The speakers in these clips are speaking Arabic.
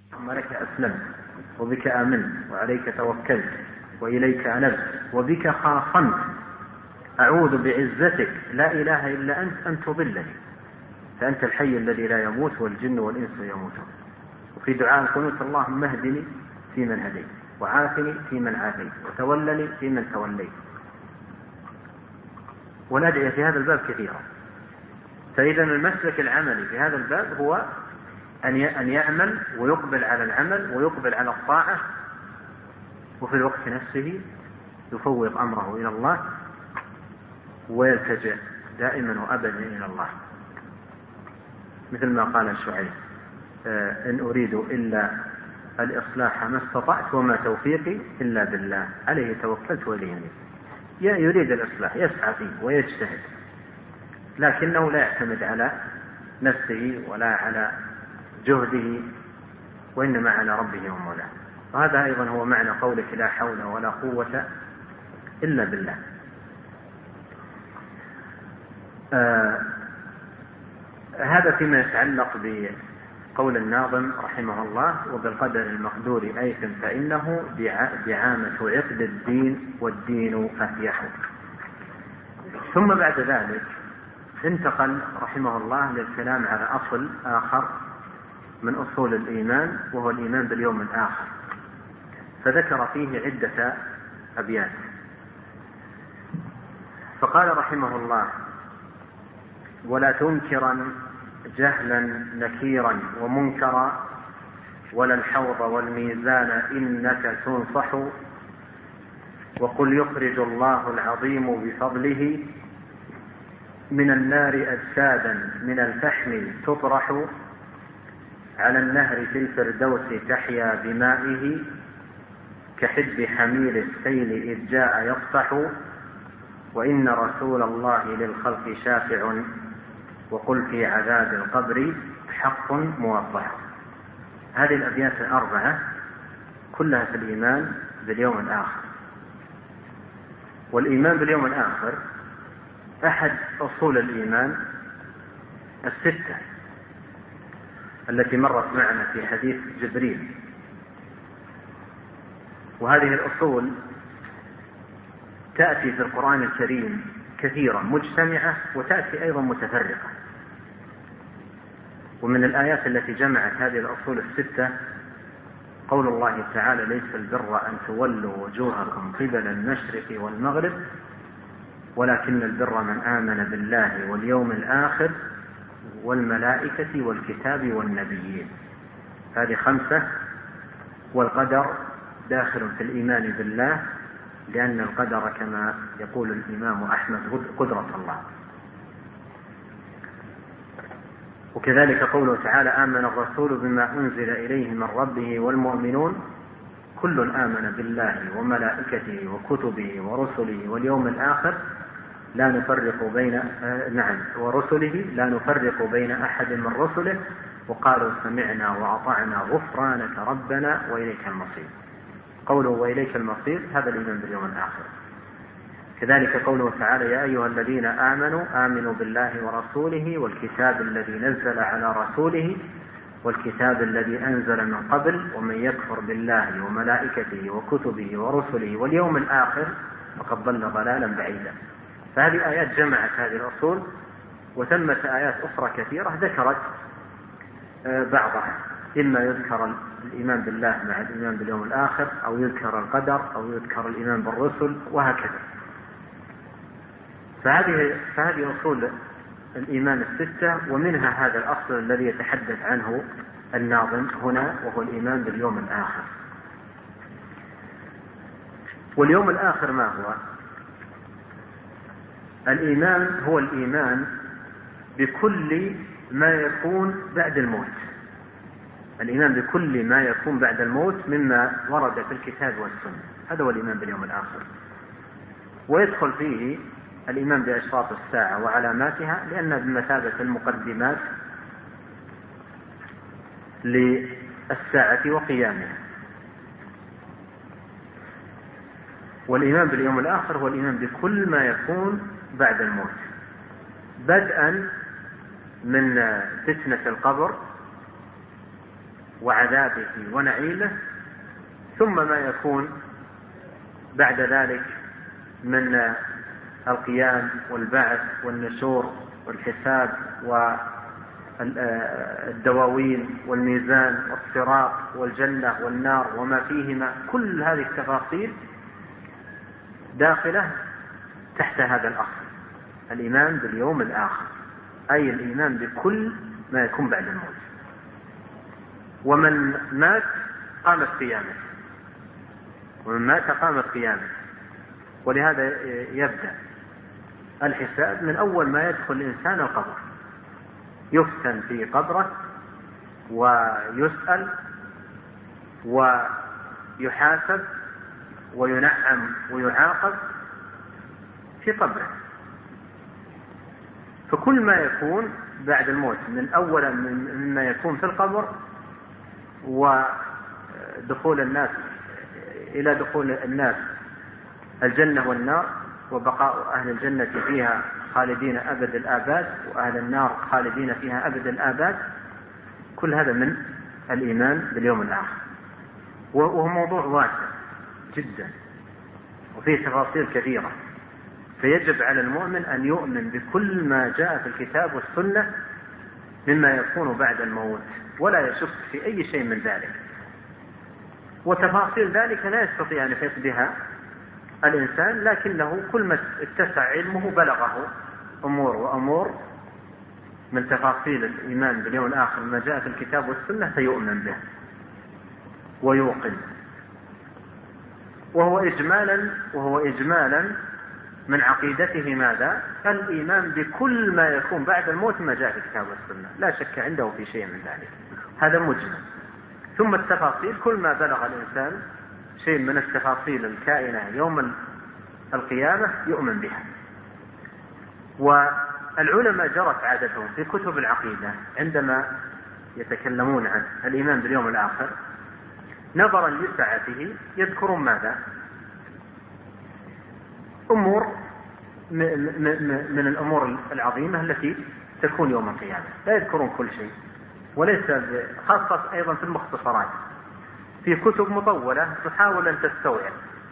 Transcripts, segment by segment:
اللهم لك أسلمت وبك آمنت وعليك توكلت وإليك أنبت وبك خاصمت أعوذ بعزتك لا إله إلا أنت أن تضلني فأنت الحي الذي لا يموت والجن والإنس يموتون. وفي دعاء القنوت اللهم اهدني فيمن هديت وعافني فيمن عافيت وتولني فيمن توليت. والأدعية في هذا الباب كثيرة. فإذا المسلك العملي في هذا الباب هو أن يعمل ويقبل على العمل ويقبل على الطاعة، وفي الوقت نفسه يفوض أمره إلى الله ويلتجئ دائما وأبدا إلى الله، مثل ما قال الشعيب إن أريد إلا الإصلاح ما استطعت وما توفيقي إلا بالله عليه توكلت وإليه أنيب. يريد الإصلاح يسعى فيه ويجتهد، لكنه لا يعتمد على نفسه ولا على جهده، وإنما على ربه ومولاه. وهذا أيضا هو معنى قولك لا حول ولا قوة إلا بالله. هذا فيما يتعلق بقول الناظم رحمه الله وبالقدر المقدور أيثم فإنه دعامة عقد الدين والدين فهيه. ثم بعد ذلك انتقل رحمه الله للكلام على أصل آخر من أصول الإيمان، وهو الإيمان باليوم الآخر، فذكر فيه عدة أبيات. فقال رحمه الله ولا تنكرا جهلا نكيرا ومنكرا ولا الحوض والميزان إنك تنصح، وقل يخرج الله العظيم بفضله من النار أجسادا من الفحم تطرح، على النهر في الفردوس تحيا بمائه كحب حميل السيل إذ جاء يقطح، وإن رسول الله للخلق شافع وقل في عذاب القبر حق موضح. هذه الأبيات الأربعة كلها في الإيمان باليوم الآخر. والإيمان باليوم الآخر أحد أصول الإيمان الستة التي مرت معنا في حديث جبريل. وهذه الأصول تأتي في القرآن الكريم كثيرا مجتمعة وتأتي أيضا متفرقة. ومن الآيات التي جمعت هذه الأصول الستة قول الله تعالى ليس البر أن تولوا وجوهكم قبل المشرق والمغرب ولكن البر من آمن بالله واليوم الآخر والملائكة والكتاب والنبيين. هذه 5. والقدر داخل في الإيمان بالله، لأن القدر كما يقول الإمام أحمد قدرة الله. وكذلك قوله تعالى آمن الرسول بما أنزل إليه من ربه والمؤمنون كل آمن بالله وملائكته وكتبه ورسله واليوم الآخر لا نفرق بين ورسله لا نفرق بين أحد من رسله وقالوا سمعنا وأطعنا غفرانك ربنا وإليك المصير. قوله وإليك المصير هذا الإيمان باليوم الآخر. كذلك قوله تعالى يا أيها الذين آمنوا آمنوا بالله ورسوله والكتاب الذي نزل على رسوله والكتاب الذي أنزل من قبل ومن يكفر بالله وملائكته وكتبه ورسله واليوم الآخر فقد ضل ضلالا بعيدا. فهذه آيات جمعت هذه الأصول، وثمة آيات أخرى كثيرة ذكرت بعضها، إما يذكر الإيمان بالله مع الإيمان باليوم الآخر أو يذكر القدر أو يذكر الإيمان بالرسل وهكذا. فهذه أصول الإيمان الستة، ومنها هذا الأصل الذي يتحدث عنه الناظم هنا وهو الإيمان باليوم الآخر. واليوم الآخر ما هو؟ الإيمان هو الإيمان بكل ما يكون بعد الموت. الإيمان بكل ما يكون بعد الموت مما ورد في الكتاب والسنة، هذا هو الإيمان باليوم الآخر. ويدخل فيه الإيمان بأشراط الساعة وعلاماتها، لأنها بمثابة المقدمات للساعة وقيامها. والإيمان باليوم الآخر هو الإيمان بكل ما يكون بعد الموت، بدءا من فتنة القبر وعذابه ونعيمه، ثم ما يكون بعد ذلك من القيام والبعث والنشور والحساب والدواوين والميزان والصراط والجنة والنار وما فيهما. كل هذه التفاصيل داخلة تحت هذا الأصل، الإيمان باليوم الآخر، أي الإيمان بكل ما يكون بعد الموت. ومن مات قامت قيامته، ومن مات قامت قيامته. ولهذا يبدأ الحساب من أول ما يدخل الإنسان القبر، يفتن في قبره ويسأل ويحاسب وينعم ويعاقب في قبره. فكل ما يكون بعد الموت من أولا مما يكون في القبر ودخول الناس إلى دخول الناس الجنة والنار، وبقاء أهل الجنة فيها خالدين أبد الآباد، وأهل النار خالدين فيها أبد الآباد، كل هذا من الإيمان باليوم الآخر. وهو موضوع واسع جدا وفيه تفاصيل كثيرة، فيجب على المؤمن أن يؤمن بكل ما جاء في الكتاب والسنة مما يكون بعد الموت، ولا يشك في أي شيء من ذلك. وتفاصيل ذلك لا يستطيع أن يحيط بها الإنسان، لكنه كل ما اتسع علمه بلغه أمور وأمور من تفاصيل الإيمان باليوم الآخر ما جاء في الكتاب والسنة فيؤمن به ويوقن. وهو إجمالا من عقيدته ماذا؟ الإيمان بكل ما يكون بعد الموت ما جاء في الكتاب والسنة، لا شك عنده في شيء من ذلك، هذا مجمل. ثم التفاصيل، كل ما بلغ الإنسان شيء من التفاصيل الكائنة يوم القيامة يؤمن بها. والعلماء جرت عادتهم في كتب العقيدة عندما يتكلمون عن الإيمان باليوم الآخر نظرا لسعته يذكرون ماذا؟ أمور من الأمور العظيمة التي تكون يوم القيامة، لا يذكرون كل شيء. وليس خاصة أيضا في المختصرات، في كتب مطولة تحاول أن تستوعب،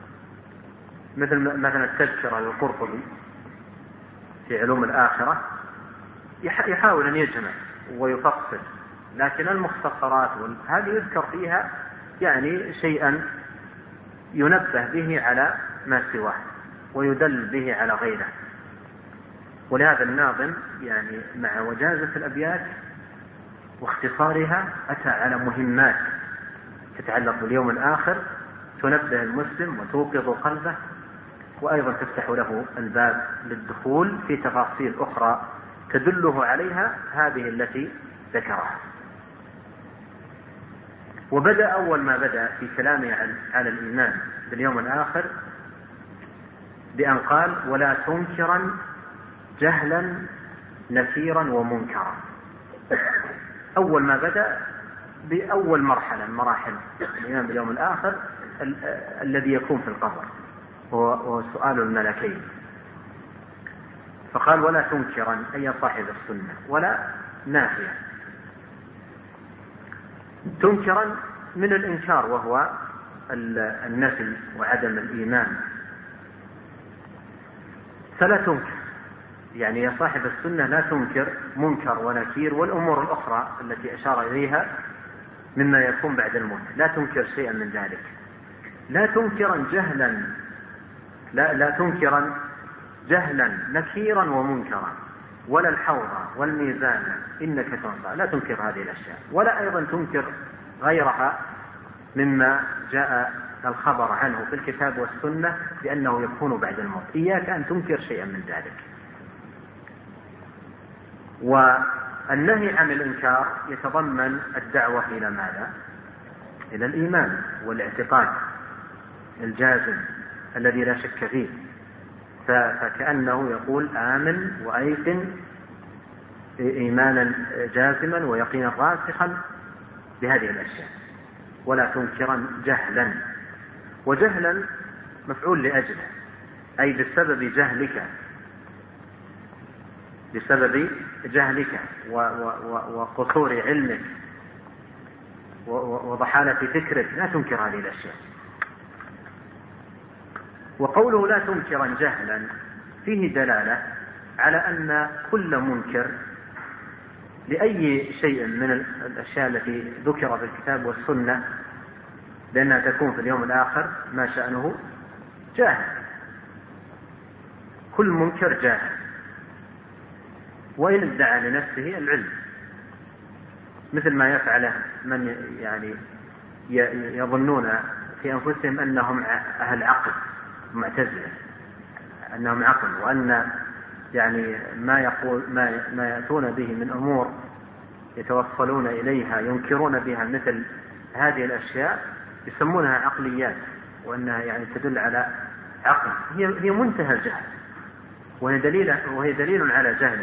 مثل التذكرة للقرطبي في علوم الآخرة، يحاول أن يجمع ويفصل. لكن المختصرات هذه يذكر فيها يعني شيئا ينبه به على ما سواه ويدل به على غيره. ولهذا الناظم يعني مع وجازة الأبيات واختصارها أتى على مهمات تتعلق باليوم الآخر تنبه المسلم وتوقظ قلبه، وأيضا تفتح له الباب للدخول في تفاصيل أخرى تدله عليها هذه التي ذكرها. وبدأ أول ما بدأ في كلامه على الإيمان باليوم الآخر بأن قال: ولا تنكرا جهلا نكيرا ومنكرا. أول ما بدأ بأول مرحلة من مراحل الإيمان باليوم الآخر الذي يكون في القبر وهو سؤال الملكين، فقال: ولا تنكرا أي صاحب السنة، ولا نافية. تنكرا من الإنكار وهو النفي وعدم الإيمان، فلا تنكر، يعني يا صاحب السنة لا تنكر منكر ونكير والأمور الأخرى التي أشار إليها مما يكون بعد الموت، لا تنكر شيئا من ذلك. لا تنكرا جهلا، لا تنكرا جهلا نكيرا ومنكرا، ولا الحوض والميزان إنك تنصى، لا تنكر هذه الأشياء، ولا أيضا تنكر غيرها مما جاء الخبر عنه في الكتاب والسنة بأنه يكون بعد الموت. إياك أن تنكر شيئا من ذلك. والنهي عن الإنكار يتضمن الدعوة إلى ماذا؟ إلى الإيمان والاعتقاد الجازم الذي لا شك فيه. فكأنه يقول: آمن وأيقن إيمانا جازما ويقينا راسخا بهذه الأشياء. ولا تنكرا جهلا، وجهلا مفعول لأجله، أي بسبب جهلك وقصور علمك وضحالة فكرك لا تنكر هذه الأشياء. وقوله لا تنكرا جهلا فيه دلالة على أن كل منكر لأي شيء من الأشياء التي ذكر في الكتاب والسنة لأنها تكون في اليوم الآخر ما شأنه جاهل. كل منكر جاهل وإن ادعى لنفسه العلم، مثل ما يفعله من يعني يظنون في أنفسهم أنهم أهل عقل، معتزلة، أنهم عقل، وأن يعني ما يأتون به من أمور يتوصلون إليها ينكرون بها مثل هذه الأشياء يسمونها عقليات، وأنها يعني تدل على عقل. هي منتهى الجهل، وهي دليل على جهل.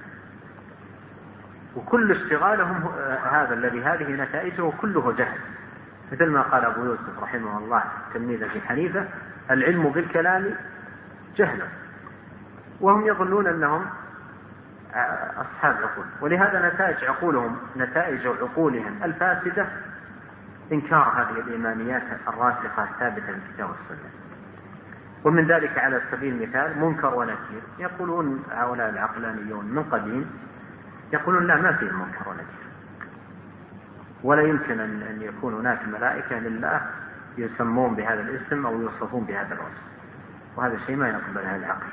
وكل اشتغالهم هذا الذي هذه نتائجه كله جهل، مثل ما قال أبو يوسف رحمه الله تلميذ أبي حنيفة: العلم بالكلام جهل. وهم يظنون أنهم أصحاب عقول، ولهذا نتائج عقولهم الفاسدة إنكار هذه الإيمانيات الراسخة الثابتة في الكتاب والسنة. ومن ذلك على سبيل المثال منكر ونكير. يقولون هؤلاء العقلانيون من قديم يقولون لا، ما فيه منكر ونكير، ولا يمكن أن يكون هناك ملائكة لله يسمون بهذا الاسم أو يوصفون بهذا الوصف، وهذا الشيء ما يقبله العقل.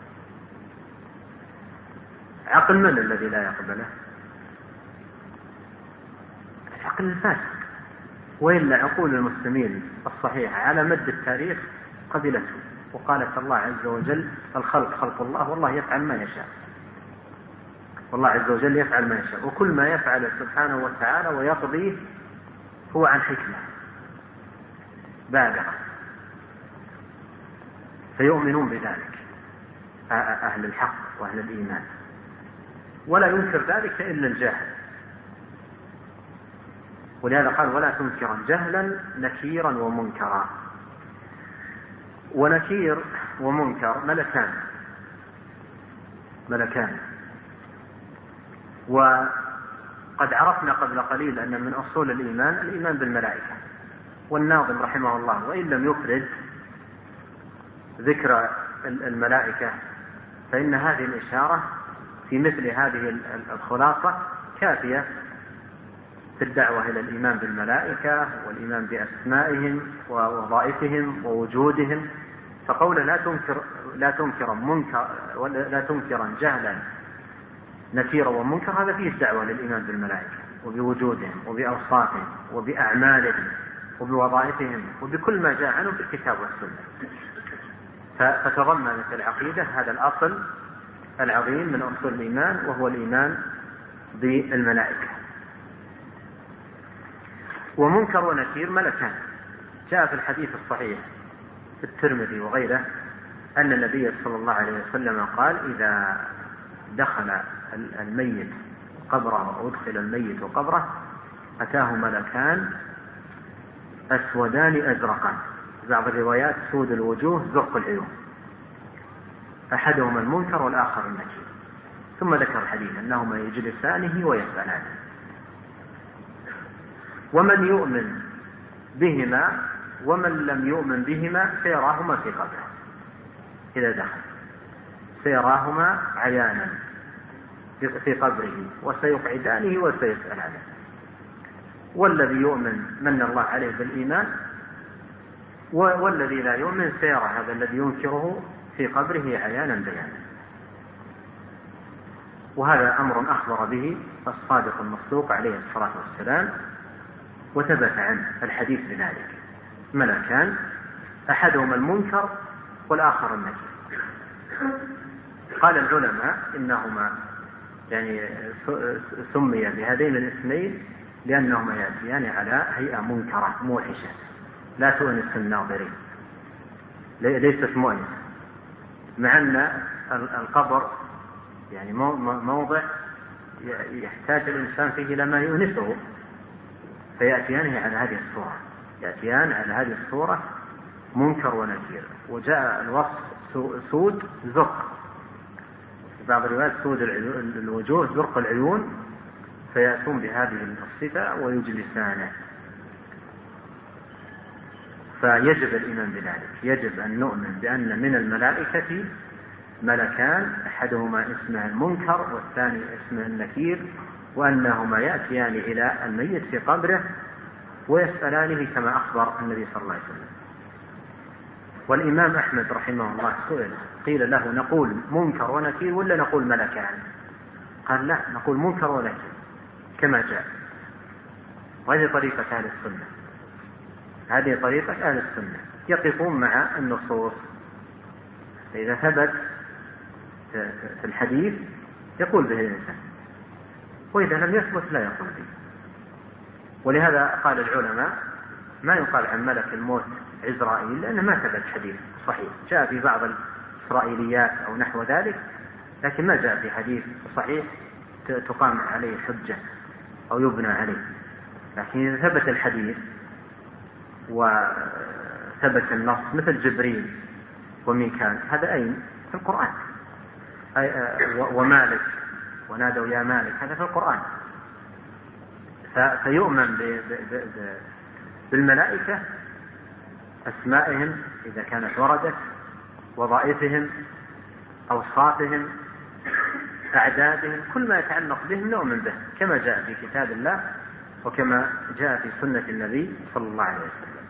عقل من الذي لا يقبله؟ العقل الفاسد. وإلا عقول المسلمين الصحيحة على مد التاريخ قبلته، وقالت الله عز وجل: الخلق خلق الله والله يفعل ما يشاء. والله عز وجل يفعل ما يشاء، وكل ما يفعل سبحانه وتعالى ويقضيه هو عن حكمة بالغة، فيؤمنون بذلك أهل الحق وأهل الإيمان، ولا ينكر ذلك إلا الجاهل. ولهذا قال: ولا تنكرا جهلا نكيرا ومنكرا. ونكير ومنكر ملكان. وقد عرفنا قبل قليل أن من أصول الإيمان بالملائكة. والناظم رحمه الله وإن لم يفرد ذكر الملائكة فإن هذه الإشارة في مثل هذه الخلاصة كافية في الدعوة إلى الإيمان بالملائكة والإيمان بأسمائهم ووظائفهم ووجودهم. فقول لا تنكرا جهلا نكيرا ومنكر، هذا فيه الدعوة للإيمان بالملائكة وبوجودهم وبأوصافهم وبأعمالهم وبوظائفهم وبكل ما جاء عنه في الكتاب والسنة. فتضمنت العقيدة هذا الأصل العظيم من أصول الإيمان، وهو الإيمان بالملائكة. ومنكر ونكير ملكان. جاء في الحديث الصحيح في الترمذي وغيره أن النبي صلى الله عليه وسلم قال: إذا دخل الميت قبره أو أدخل الميت قبره أتاه ملكان أسودان أزرقان، بعض الروايات سود الوجوه زرق العيون، أحدهما المنكر والآخر النكير. ثم ذكر الحديث أنهما يجلسانه ويسألانه. ومن يؤمن بهما ومن لم يؤمن بهما سيراهما في قبره إذا دخل، سيراهما عيانا في قبره وسيقعدانه وسيسألانه. والذي يؤمن من الله عليه بالإيمان، والذي لا يؤمن سيرى هذا الذي ينكره في قبره عيانا بيانا. وهذا أمر أخبر به الصادق المصدوق عليه الصلاة والسلام، وثبت عنه الحديث بذلك: ملكان أحدهما المنكر والآخر النكير. قال العلماء إنهما يعني سمي بهذين الاسمين لأنهما يأتيان على هيئة منكرة موحشة لا تؤنس الناظرين، ليست مؤنسة، مع أن القبر يعني موضع يحتاج الإنسان فيه لما يؤنسه، فيأتيان على هذه الصورة، يأتيان على هذه الصورة منكر ونكير. وجاء الوصف سود زرق، في بعض الروايات سود الوجوه زرق العيون، فيأتون بهذه الصفة ويجلسانه فيجب الإيمان بذلك. يجب أن نؤمن بأن من الملائكة ملكان، أحدهما اسمه المنكر والثاني اسمه النكير، وأنهما يأتيان إلى الميت في قبره ويسألانه كما أخبر النبي صلى الله عليه وسلم. والإمام أحمد رحمه الله سئل قيل له نقول منكر ونكير ولا نقول ملكان؟ قال لا، نقول منكر ونكير كما جاء. وهذه طريقة أهل السنة، هذه طريقة أهل السنة، يقفون مع النصوص. إذا ثبت في الحديث يقول به الإنسان، وإذا لم يثبت لا يقول به. ولهذا قال العلماء ما يقال عن ملك الموت عزرائيل لأنه ما ثبت حديث صحيح، جاء في بعض الإسرائيليات أو نحو ذلك، لكن ما جاء في حديث صحيح تقام عليه حجة أو يبنى عليه. لكن إذا ثبت الحديث وثبت النص مثل جبريل وميكال، هذا أين؟ في القرآن. ومالك ونادوا يا مالك، هذا في القرآن. فيؤمن بالملائكة، أسمائهم إذا كانت وردت، وظائفهم، أوصافهم، أعدادهم، كل ما يتعلق بهم نؤمن به كما جاء في كتاب الله وكما جاء في سنة النبي صلى الله عليه وسلم.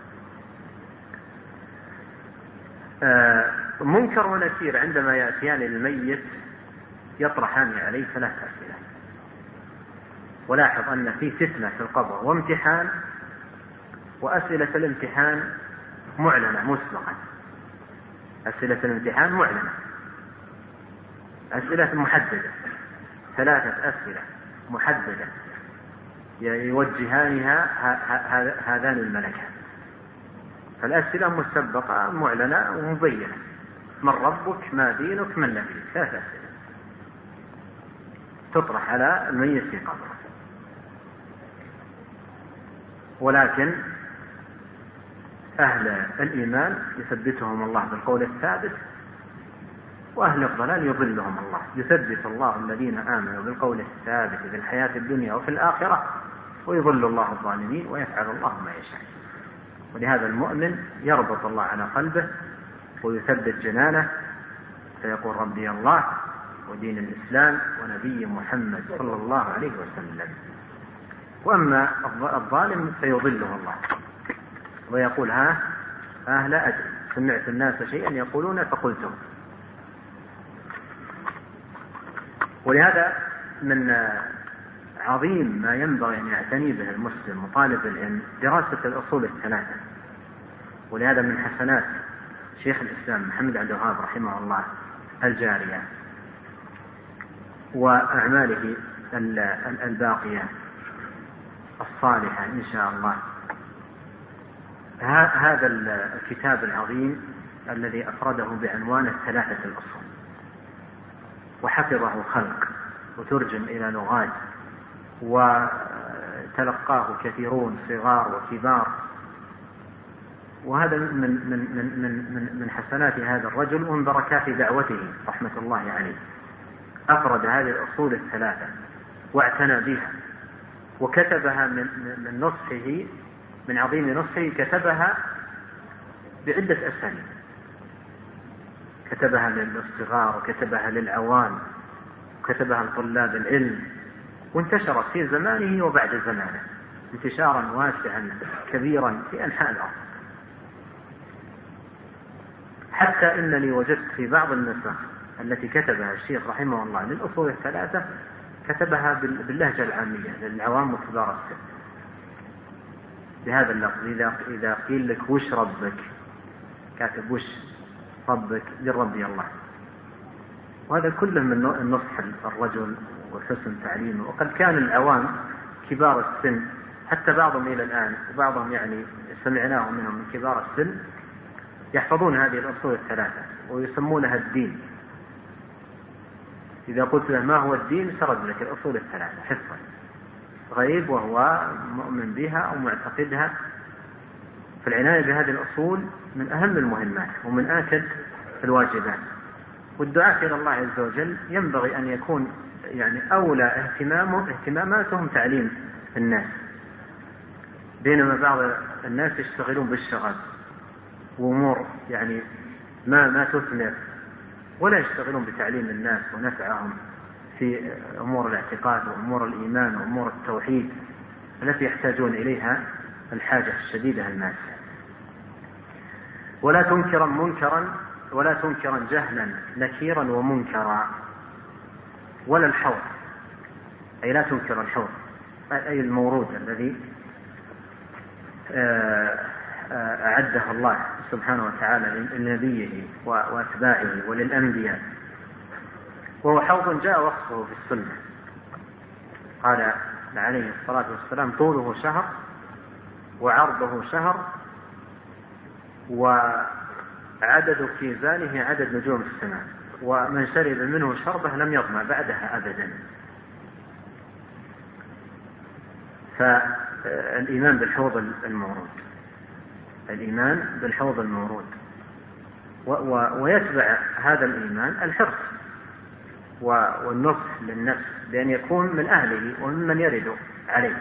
منكر ونكير عندما يأتيان الميت يطرحان عليه 3 أسئلة. ولاحظ أن في فتنة في القبر وامتحان، وأسئلة الامتحان معلنة مسبقا. أسئلة الامتحان معلنة، أسئلة محددة، 3 أسئلة محددة يوجهانها هذان الملكان. فالأسئلة مسبقة معلنة ومبينة: من ربك، ما دينك، من نبيك. 3 أسئلة تطرح على الميت في قبره. ولكن أهل الإيمان يثبتهم الله بالقول الثابت، وأهل الضلال يضلهم الله. يثبت الله الذين آمنوا بالقول الثابت في الحياة الدنيا وفي الآخرة، ويضل الله الظالمين، ويفعل الله ما يشاء. ولهذا المؤمن يربط الله على قلبه ويثبت جنانه، فيقول ربي الله ودين الإسلام ونبي محمد صلى الله عليه وسلم. وأما الظالم فيضله الله ويقول لا أدري، سمعت الناس شيئا يقولون فقلتم. ولهذا من عظيم ما ينبغي أن يعتني به المسلم وطالب العلم دراسة الأصول الثلاثة. ولهذا من حسنات شيخ الإسلام محمد عبد الوهاب رحمه الله الجارية وأعماله الباقية الصالحة إن شاء الله هذا الكتاب العظيم الذي أفرده بعنوان 3 الأصول، وحفظه خلق وترجم إلى لغات وتلقاه كثيرون صغار وكبار. وهذا من حسنات هذا الرجل ومن بركات دعوته رحمة الله عليه. أفرد هذه الأصول 3 واعتنى بها، وكتبها من نصحه، من عظيم نصحه، كتبها بعدة أساليب. كتبها للصغار، وكتبها للعوام، وكتبها لطلاب العلم، وانتشرت في زمانه وبعد زمانه انتشارا واسعا كبيرا في أنحاء الأرض، حتى إنني وجدت في بعض النسخ التي كتبها الشيخ رحمه الله للأصول 3 كتبها باللهجة العامية للعوام وكبار السن بهذا اللفظ: إذا قيل لك وش ربك، كاتب وش ربك للربي الله. وهذا كله من النصح الرجل وحسن تعليمه. وقد كان العوام كبار السن، حتى بعضهم إلى الآن، وبعضهم يعني سمعناه منهم من كبار السن، يحفظون هذه الأصول 3 ويسمونها الدين. إذا قلت له ما هو الدين سرد لك الأصول 3 حفظا غريب، وهو مؤمن بها أو معتقدها. فالعناية بهذه الأصول من أهم المهمات ومن آكد الواجبات. والدعاة إلى الله عز وجل ينبغي أن يكون يعني أولى اهتماماتهم تعليم الناس، بينما بعض الناس يشتغلون بالشغل وأمور يعني ما تثمر، ولا يشتغلون بتعليم الناس ونفعهم في أمور الاعتقاد وأمور الإيمان وأمور التوحيد التي يحتاجون إليها الحاجة الشديدة الماسة. ولا تنكرا جهلا نكيرا ومنكرا، ولا الحوض، أي لا تنكر الحوض، أي المورود الذي أعده الله سبحانه وتعالى لنبيه وأتباعه وللأنبياء، وهو حوض جاء وصفه في السنة. قال عليه الصلاة والسلام: طوله شهر وعرضه شهر وعدد كيزانه عدد نجوم السماء، ومن شرب منه شربه لم يظمأ بعدها أبدا. فالإيمان بالحوض المورود، الإيمان بالحوض المورود، ويتبع هذا الإيمان الحرص والنصح للنفس بأن يكون من أهله وممن يرد عليه.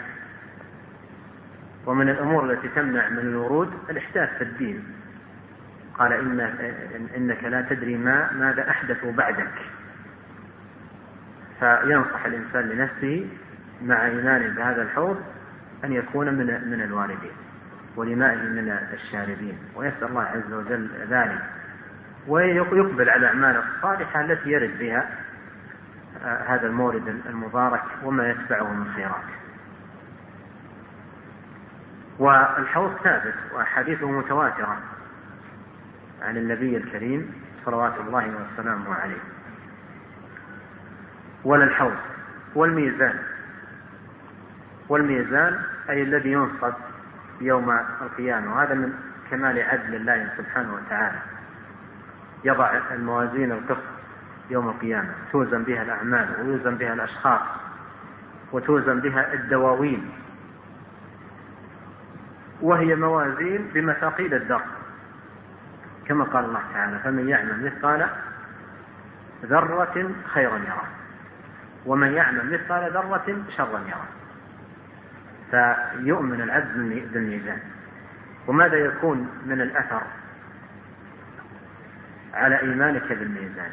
ومن الأمور التي تمنع من الورود الإحداث في الدين. قال: إنك لا تدري ماذا أحدثوا بعدك. فينصح الإنسان لنفسه مع إيمانه بهذا الحوض أن يكون من الواردين ولمائه من الشاربين، ويسأل الله عز وجل ذلك، ويقبل على الأعمال الصالحة التي يرد بها هذا المورد المبارك وما يتبعه من خيرات. والحوض ثابت وأحاديثه متواترة عن النبي الكريم صلوات الله وسلامه عليه. ولا الحوض والميزان أي الذي ينصب يوم القيامة، وهذا من كمال عدل الله سبحانه وتعالى. يضع الموازين القسط يوم القيامة، توزن بها الأعمال ويوزن بها الأشخاص وتوزن بها الدواوين، وهي موازين بمثاقيل الذر، كما قال الله تعالى: فمن يعمل مثقال ذرة خيرا يره ومن يعمل مثقال ذرة شرا يره. فيؤمن العبد بالميزان. وماذا يكون من الأثر على إيمانك بالميزان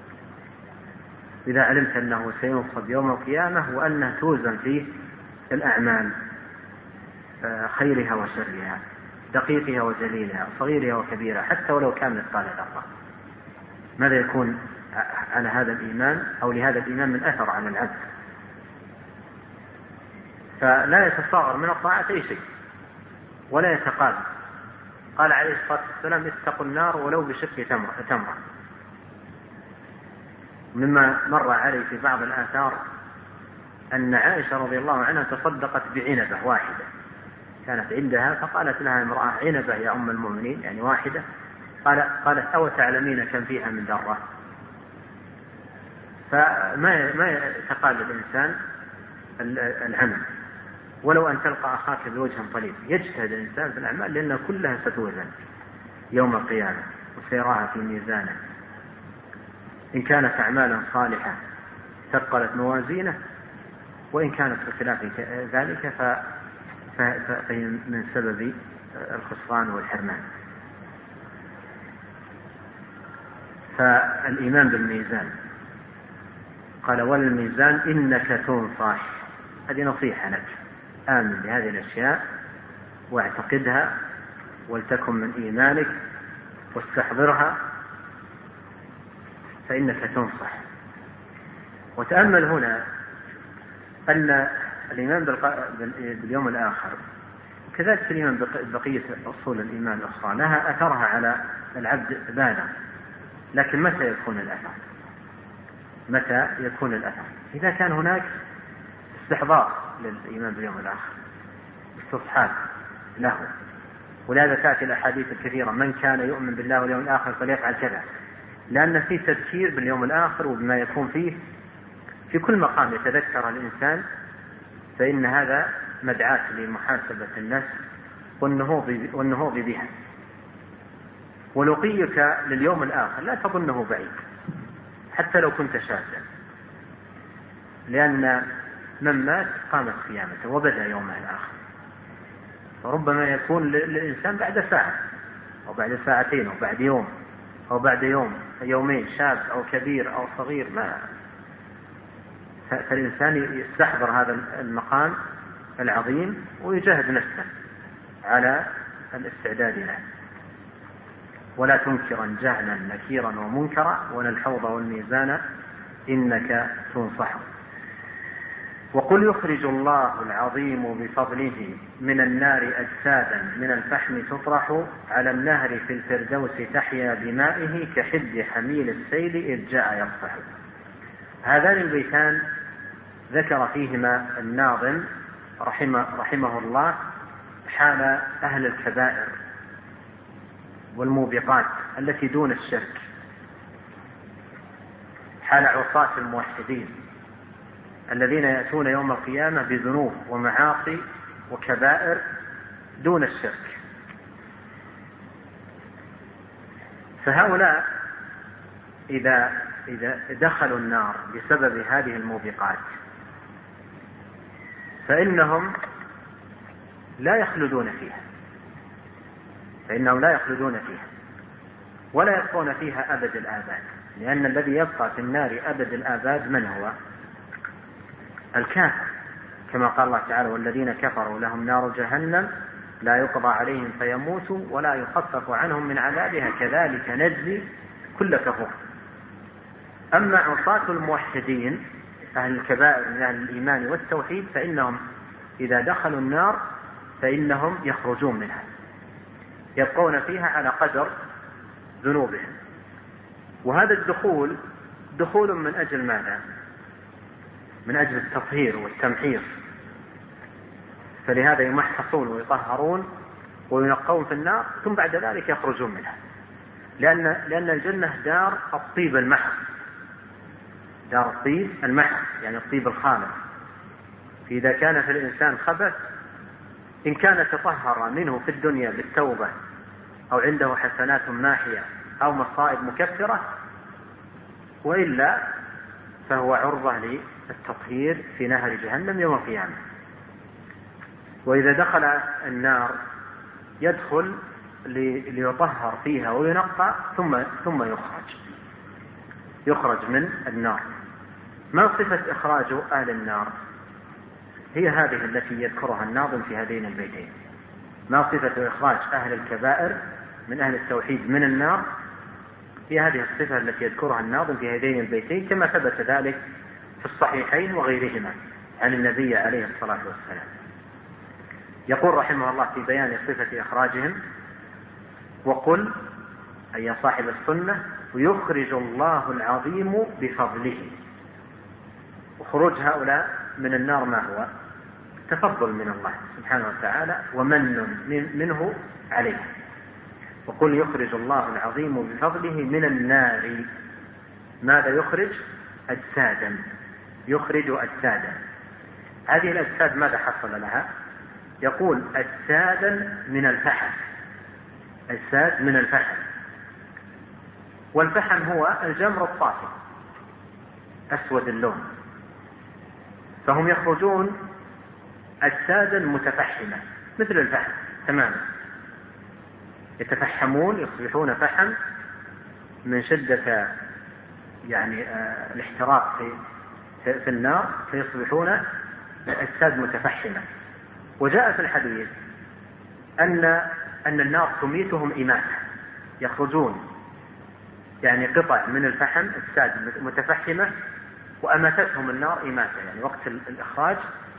إذا علمت أنه سينصب يوم القيامة وأنه توزن فيه الأعمال، خيرها وشرها، دقيقها وجليلها، صغيرها وكبيرها، حتى ولو كان مثقال ذرة؟ ماذا يكون على هذا الإيمان أو لهذا الإيمان من أثر على العبد؟ فلا يتصاغر من الطاعة أي شيء ولا يتقال. قال عليه الصلاة والسلام: اتقوا النار ولو بشق تمرة. مما مر عليه في بعض الآثار أن عائشة رضي الله عنها تصدقت بعنبة واحدة كانت عندها، فقالت لها امرأة: عنبة يا أم المؤمنين، يعني واحدة؟ قالت: أو تعلمين كم فيها من ذرة؟ فما يتقال للإنسان العمل، ولو أن تلقى أخاك بوجه طليق. يجتهد الإنسان في الأعمال لأنها كلها ستوزن يوم القيامة وسيراها في ميزانه. إن كانت أعمالا صالحة ثقلت موازينه، وإن كانت بخلاف ذلك فهي من سبب الخسران والحرمان. فالإيمان بالميزان، قال: والميزان إنك تنصح. هذه نصيحة لك، آمن بهذه الأشياء واعتقدها ولتكن من إيمانك واستحضرها، فإنك تنصح. وتأمل هنا أن الإيمان باليوم الآخر كذلك الإيمان بقية أصول الإيمان الأخرى لها أثرها على العبد بالغ. لكن متى يكون الأثر؟ إذا كان هناك استحضار للإيمان باليوم الآخر، استصحاب له. ولهذا تأتي الأحاديث الكثيرة: من كان يؤمن بالله واليوم الآخر فليفعل كذا، لأن فيه تذكير باليوم الآخر وبما يكون فيه في كل مقام يتذكر الإنسان، فإن هذا مدعاة لمحاسبة النفس والنهوض بها. ولقيك لليوم الآخر لا تظنه بعيد حتى لو كنت شاذا، لأن من مات قامت قيامته وبدأ يومه الآخر، وربما يكون للإنسان بعد ساعة، أو بعد ساعتين أو بعد يوم أو بعد يومين، شاب أو كبير أو صغير، ما فالإنسان يستحضر هذا المقام العظيم ويجاهد نفسه على الاستعداد له. ولا تنكرا جهلا نكيرا ومنكرا ولا الحوض والميزان إنك تنصح. وقل يخرج الله العظيم بفضله من النار أجسادا من الفحم تطرح على النهر في الفردوس تحيا بمائه كحد حميل السيل إذ جاء يصفح. هذان البيتان ذكر فيهما الناظم رحمه الله حال أهل الكبائر والموبقات التي دون الشرك، حال عصاة الموحدين الذين يأتون يوم القيامة بذنوب ومعاصي وكبائر دون الشرك. فهؤلاء إذا دخلوا النار بسبب هذه الموبقات فإنهم لا يخلدون فيها، ولا يبقون فيها أبد الآباد، لأن الذي يبقى في النار أبد الآباد من هو؟ الكافر، كما قال الله تعالى والذين كفروا لهم نار جهنم لا يقضى عليهم فيموتوا ولا يخفف عنهم من عذابها كذلك نجزي كل كفور. أما عصاة الموحدين أهل الكبائر من أهل الإيمان والتوحيد فإنهم إذا دخلوا النار فإنهم يخرجون منها، يبقون فيها على قدر ذنوبهم. وهذا الدخول دخول من أجل ماذا؟ من أجل التطهير والتمحيص، فلهذا يمحصون ويطهرون وينقون في النار ثم بعد ذلك يخرجون منها، لأن الجنة دار الطيب المحض، دار الطيب المحض يعني الطيب الخالص. فإذا كان في الإنسان خبث إن كان تطهر منه في الدنيا بالتوبة أو عنده حسنات ماحية أو مصائب مكفرة، وإلا فهو عرضة للتطهير في نهر جهنم يوم القيامة. وإذا دخل النار يدخل ليطهر فيها وينقى ثم يخرج من النار. ما صفة إخراج أهل النار؟ هي هذه التي يذكرها الناظم في هذين البيتين. ما صفة إخراج أهل الكبائر من أهل التوحيد من النار؟ هي هذه الصفة التي يذكرها الناظم في هذين البيتين كما ثبت ذلك في الصحيحين وغيرهما عن النبي عليه الصلاة والسلام. يقول رحمه الله في بيان صفة إخراجهم: وقل أي صاحب السنة ويخرج الله العظيم بفضله. وخروج هؤلاء من النار ما هو؟ تفضل من الله سبحانه وتعالى ومن منه عليه. وقل يخرج الله العظيم بفضله من النار. ماذا يخرج؟ أجسادا، يخرج أجسادا. هذه الأجساد ماذا حصل لها؟ يقول أجسادا من الفحم، أجساد من الفحم. والفحم هو الجمر الطافي أسود اللون، فهم يخرجون أجسادا متفحمة مثل الفحم تماما، يتفحمون يصبحون فحم من شدة يعني الاحتراق في النار، فيصبحون أجساد متفحمة. وجاء في الحديث أن النار تميتهم إماتة، يخرجون يعني قطع من الفحم أجساد متفحمة وأماتتهم النار إماتة، يعني وقت الإخراج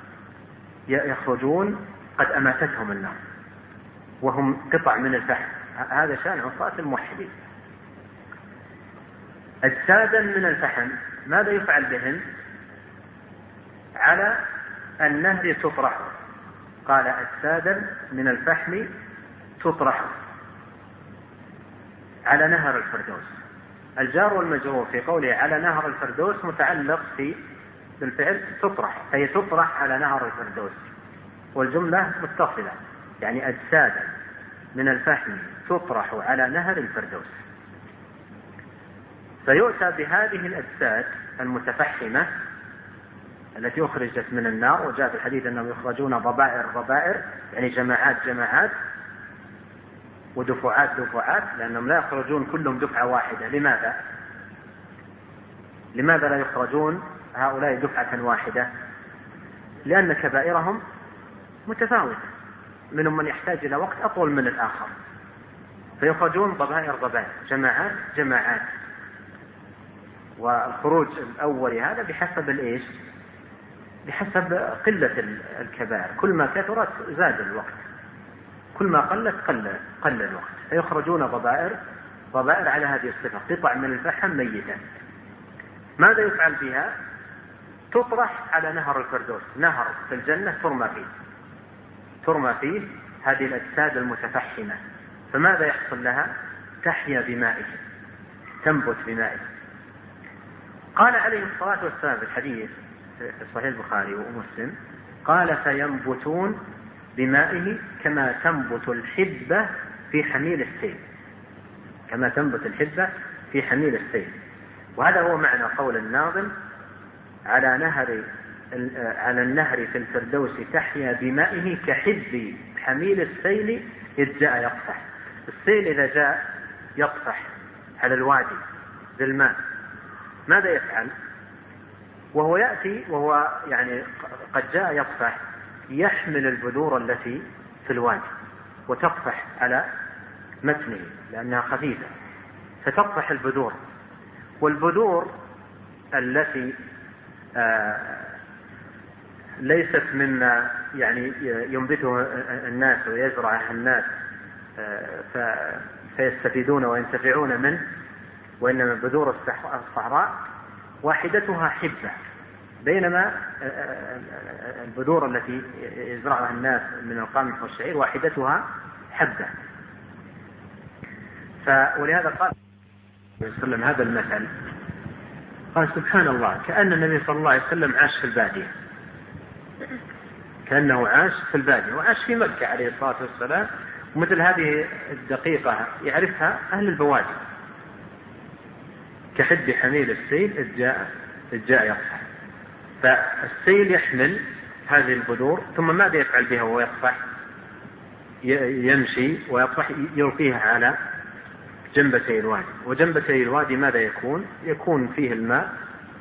يخرجون قد أماتتهم النار وهم قطع من الفحم. هذا شأن عصاة الموحدين. أجسادا من الفحم ماذا يفعل بهم؟ على النهر تطرح. قال أجسادا من الفحم تطرح على نهر الفردوس. الجار والمجرور في قوله على نهر الفردوس متعلق بالفعل تطرح، هي تطرح على نهر الفردوس، والجملة متصلة يعني أجسادا من الفحم تطرح على نهر الفردوس. فيؤتى بهذه الأجساد المتفحمة التي أخرجت من النار، وجاء في الحديث أنهم يخرجون ضبائر يعني جماعات ودفعات لأنهم لا يخرجون كلهم دفعة واحدة. لماذا لا يخرجون هؤلاء دفعة واحدة؟ لأن كبائرهم متفاوتة، منهم من يحتاج إلى وقت أطول من الآخر، فيخرجون ضبائر، جماعات. والخروج الأول هذا بحسب قلة الكبائر، كل ما كثرت زاد الوقت، كل ما قلت قل الوقت، فيخرجون ضبائر على هذه الصفة، قطع من الفحم ميتة. ماذا يفعل بها؟ تطرح على نهر الفردوس، نهر في الجنة ترمى فيه هذه الأجساد المتفحمة، فماذا يحصل لها؟ تحيا بمائه، تنبت بمائه. قال عليه الصلاة والسلام في الحديث في صحيح البخاري ومسلم، قال فينبتون بمائه كما تنبت الحبة في حميل السيل، وهذا هو معنى قول الناظم على النهر في الفردوس تحيا بمائه كحب حميل السيل إذ جاء يقصح. السيل إذا جاء يقصح على الوادي بالماء ماذا يفعل؟ وهو يأتي وهو يعني قد جاء يقصح، يحمل البذور التي في الوادي وتقصح على متنه لأنها خفيفة، فتقصح البذور، والبذور التي ليست مما يعني ينبته الناس ويزرعها الناس فيستفيدون وينتفعون منه، وإنما بذور الصحراء واحدتها حبة، بينما البذور التي يزرعها الناس من القمح والشعير واحدتها حبة. ولهذا قال صلى الله عليه وسلم هذا المثل، قال سبحان الله كأن النبي صلى الله عليه وسلم عاش في البادية، كأنه عاش في البادية وعاش في مكة عليه الصلاة والسلام، ومثل هذه الدقيقة يعرفها أهل البوادي، كحد حميل السيل إذ جاء يقصح. فالسيل يحمل هذه البذور، ثم ماذا يفعل بها وهو يقصح؟ يمشي ويقصح، يلقيها على جنبتي الوادي، وجنبتي الوادي ماذا يكون فيه الماء،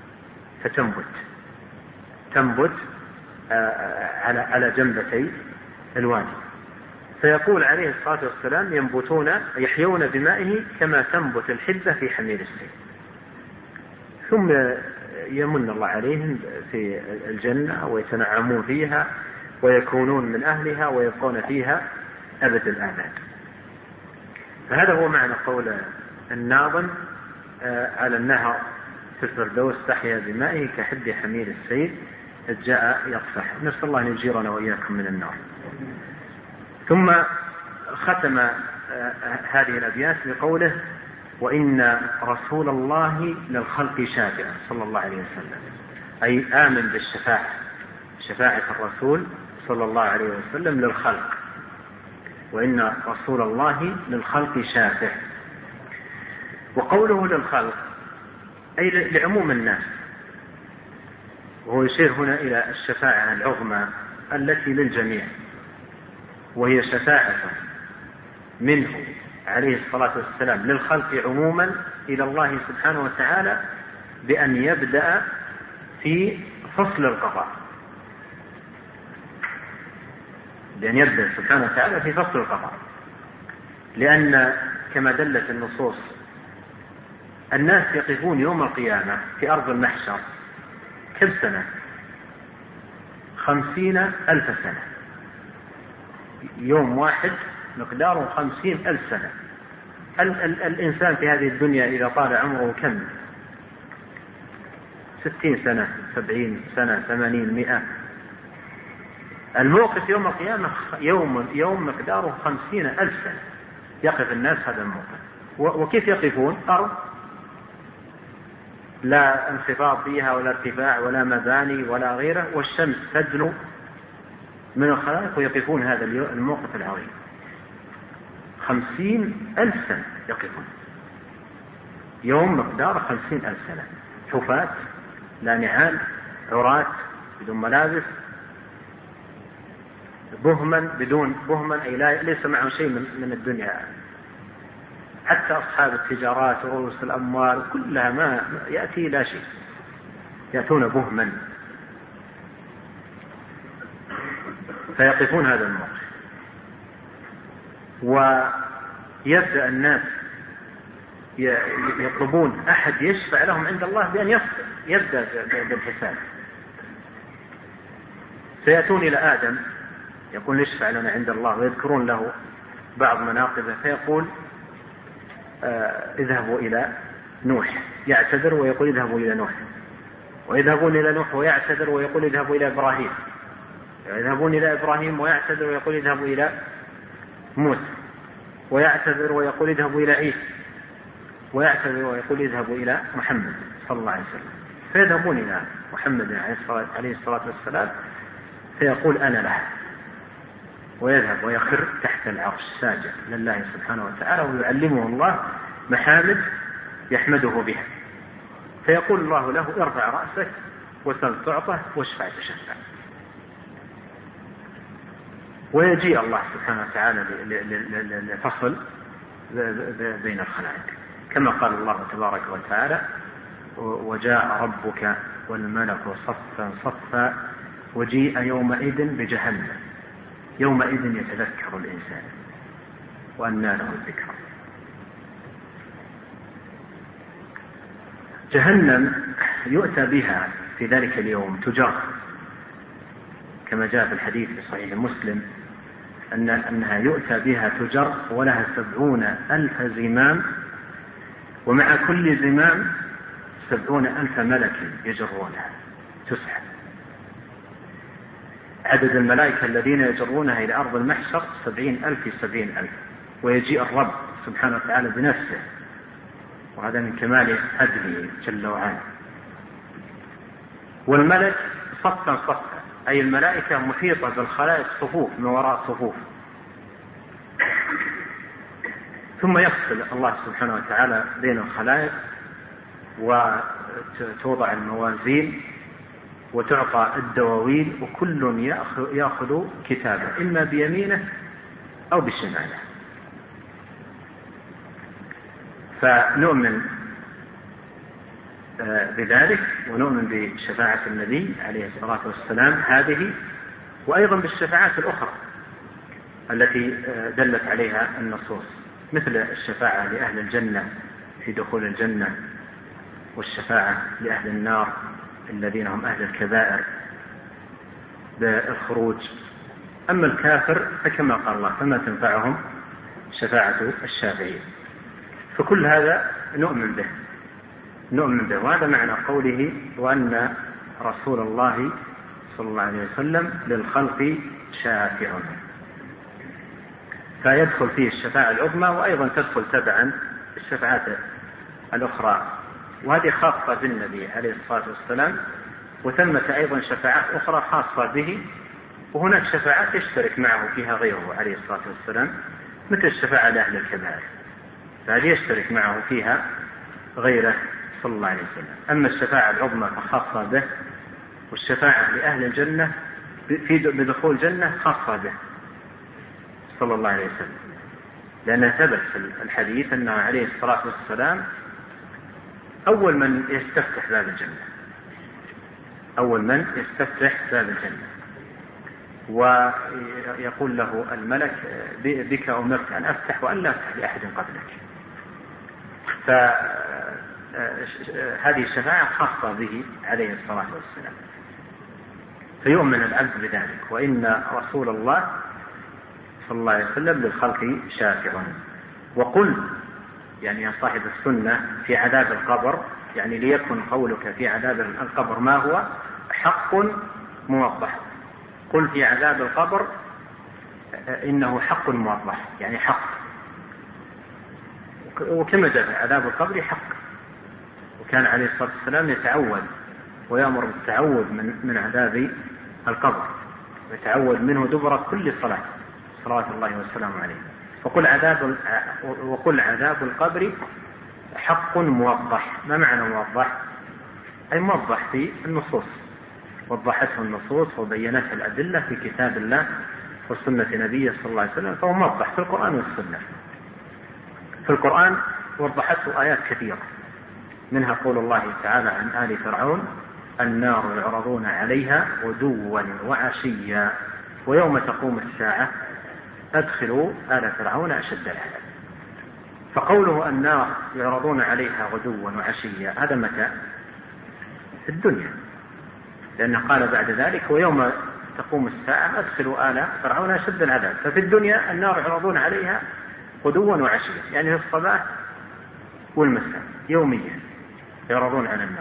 فتنبت على جنبتي الوادي. فيقول عليه الصلاة والسلام يحيون بمائه كما تنبت الحبة في حميل السيل. ثم يمن الله عليهم في الجنة ويتنعمون فيها ويكونون من أهلها ويبقون فيها أبد الآباد. فهذا هو معنى قول الناظم على النهر في الفردوس تحيا بمائه كحد حميل السيل إذ جاء يقصح. نسأل الله أن يجيرنا وإياكم من النار. ثم ختم هذه الأبيات بقوله وإن رسول الله للخلق شافع صلى الله عليه وسلم، أي آمن بالشفاعة، شفاعة الرسول صلى الله عليه وسلم للخلق، وإن رسول الله للخلق شافع. وقوله للخلق أي لعموم الناس، وهو يشير هنا إلى الشفاعة العظمى التي للجميع، وهي شفاعة منه عليه الصلاة والسلام للخلق عموما إلى الله سبحانه وتعالى بأن يبدأ في فصل القضاء، بأن يبدأ سبحانه وتعالى في فصل القضاء، لأن كما دلت النصوص الناس يقفون يوم القيامة في أرض المحشر كم سنة؟ 50,000 سنة، يوم واحد مقداره 50,000 سنة. الإنسان في هذه الدنيا إذا طال عمره كم؟ 60 سنة، 70 سنة، 80، 100. الموقف يوم القيامة يوم مقداره 50,000 سنة يقف الناس هذا الموقف. وكيف يقفون؟ أرض لا انخفاض فيها ولا ارتفاع ولا مباني ولا غيره، والشمس تدنو من الخلائق ويقفون هذا الموقف العظيم. 50,000 سنة يقفون، يوم مقدار 50,000 سنة، حفاة لا نعال، عراة بدون ملابس، بدون بهما أي ليس معه شيء من الدنيا حتى أصحاب التجارات ورؤوس الأموال كلها ما يأتي لا شيء، يأتون بهما. فيقفون هذا الموقف، ويبدأ الناس يطلبون أحد يشفع لهم عند الله بأن يبدأ بالحساب. فيأتون إلى آدم يقول اشفع لنا عند الله، ويذكرون له بعض مناقبه، فيقول اذهبوا إلى نوح، يعتذر ويقول اذهبوا إلى نوح، ويذهبون إلى نوح ويعتذر ويقول اذهبوا إلى إبراهيم، يذهبون إلى إبراهيم ويعتذر ويقول اذهبوا إلى موسى، ويعتذر ويقول اذهبوا إلى عيسى، ويعتذر ويقول اذهبوا إلى محمد صلى الله عليه وسلم. فيذهبون إلى محمد عليه الصلاة والسلام فيقول أنا له، ويذهب ويخر تحت العرش ساجد لله سبحانه وتعالى، ويعلمه الله محامد يحمده بها. فيقول الله له ارفع رأسك وسل تعطى واشفع تشفع. ويجيء الله سبحانه وتعالى لفصل بين الخلائق، كما قال الله تبارك وتعالى وجاء ربك والملك صفا صفا وجيء يومئذ بجهنم يومئذ يتذكر الإنسان وأنى له الذكرى. جهنم يؤتى بها في ذلك اليوم تجار، كما جاء في الحديث في صحيح مسلم أنها يؤتى بها تجر ولها 70,000 زمام، ومع كل زمام 70,000 ملك يجرونها تسحب. عدد الملائكة الذين يجرونها إلى أرض المحشر 70,000 في 70,000. ويجيء الرب سبحانه وتعالى بنفسه، وهذا من كمال عدله جل وعلا. والملك صفا صفا، أي الملائكة محيطة بالخلائق صفوف من وراء صفوف. ثم يفصل الله سبحانه وتعالى بين الخلائق، وتوضع الموازين وتعطى الدواوين، وكل يأخذ كتابه إما بيمينه أو بشماله. فنؤمن بذلك، ونؤمن بشفاعة النبي عليه الصلاة والسلام هذه، وأيضا بالشفاعات الأخرى التي دلت عليها النصوص، مثل الشفاعة لأهل الجنة في دخول الجنة، والشفاعة لأهل النار الذين هم أهل الكبائر بالخروج. أما الكافر فكما قال الله فما تنفعهم شفاعة الشافعين. فكل هذا نؤمن به، وهذا معنى قوله وأن رسول الله صلى الله عليه وسلم للخلق شافع. فيدخل فيه الشفاعة العظمى، وأيضا تدخل تبعا الشفاعات الأخرى، وهذه خاصة بالنبي عليه الصلاة والسلام. وثمة أيضا شفاعات أخرى خاصة به، وهناك شفاعات يشترك معه فيها غيره عليه الصلاة والسلام، مثل الشفاعة لأهل الكبائر، فهذه يشترك معه فيها غيره صلى الله عليه وسلم. أما الشفاعة العظمى فخاصة به، والشفاعة لأهل الجنة بدخول الجنة خاصة به صلى الله عليه وسلم، لأنه ثبت في الحديث أنه عليه الصلاة والسلام أول من يستفتح باب الجنة، ويقول له الملك بك أمرت أن أفتح وأن لا أفتح لأحد قبلك. فهذه الشفاعة خاصة به عليه الصلاة والسلام. فيؤمن العبد بذلك، وإن رسول الله صلى الله عليه وسلم للخلق شافع. وقل يعني يا صاحب السنة في عذاب القبر، يعني ليكن قولك في عذاب القبر ما هو حق موضح. قل في عذاب القبر إنه حق موضح، يعني حق، وكما جاء عذاب القبر حق. وكان عليه الصلاة والسلام يتعوذ ويأمر بالتعوذ من عذاب القبر، يتعوذ منه دبر كل صلاة صلوات الله والسلام عليه. وقل عذاب القبر حق موضح. ما معنى موضح؟ أي موضح في النصوص، وضحته النصوص وبينته الأدلة في كتاب الله وسنة نبيه صلى الله عليه وسلم، فهو موضح في القرآن والسنة. في القرآن وضحته آيات كثيرة، منها قول الله تعالى عن آل فرعون: النار يعرضون عليها غدوا وعشيا ويوم تقوم الساعة أدخلوا آل فرعون أشد العذاب. فقوله النار يعرضون عليها غدوا وعشيا هذا متى؟ في الدنيا، لأنه قال بعد ذلك: ويوم تقوم الساعة أدخلوا آل فرعون أشد العذاب. ففي الدنيا النار يعرضون عليها غدوا وعشيا، يعني في الصباح والمساء يوميا يعرضون على النار.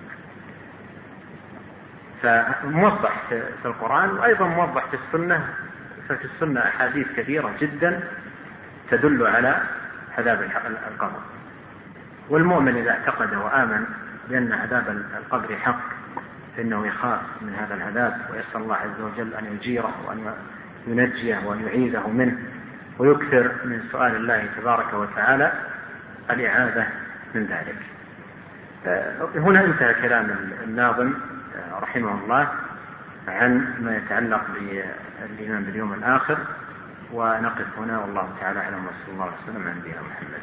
فموضح في القرآن، وأيضا موضح في السنة. ففي السنة أحاديث كثيرة جدا تدل على عذاب القبر. والمؤمن إذا اعتقد وآمن بأن عذاب القبر حق فإنه يخاف من هذا العذاب، ويسأل الله عز وجل أن يجيره وأن ينجيه وأن يعيذه منه، ويكثر من سؤال الله تبارك وتعالى الإعاذة من ذلك. هنا انتهى كلام الناظم رحمه الله عن ما يتعلق بالإيمان باليوم الآخر، ونقف هنا والله تعالى أعلم، وصلى الله وسلم على نبينا محمد.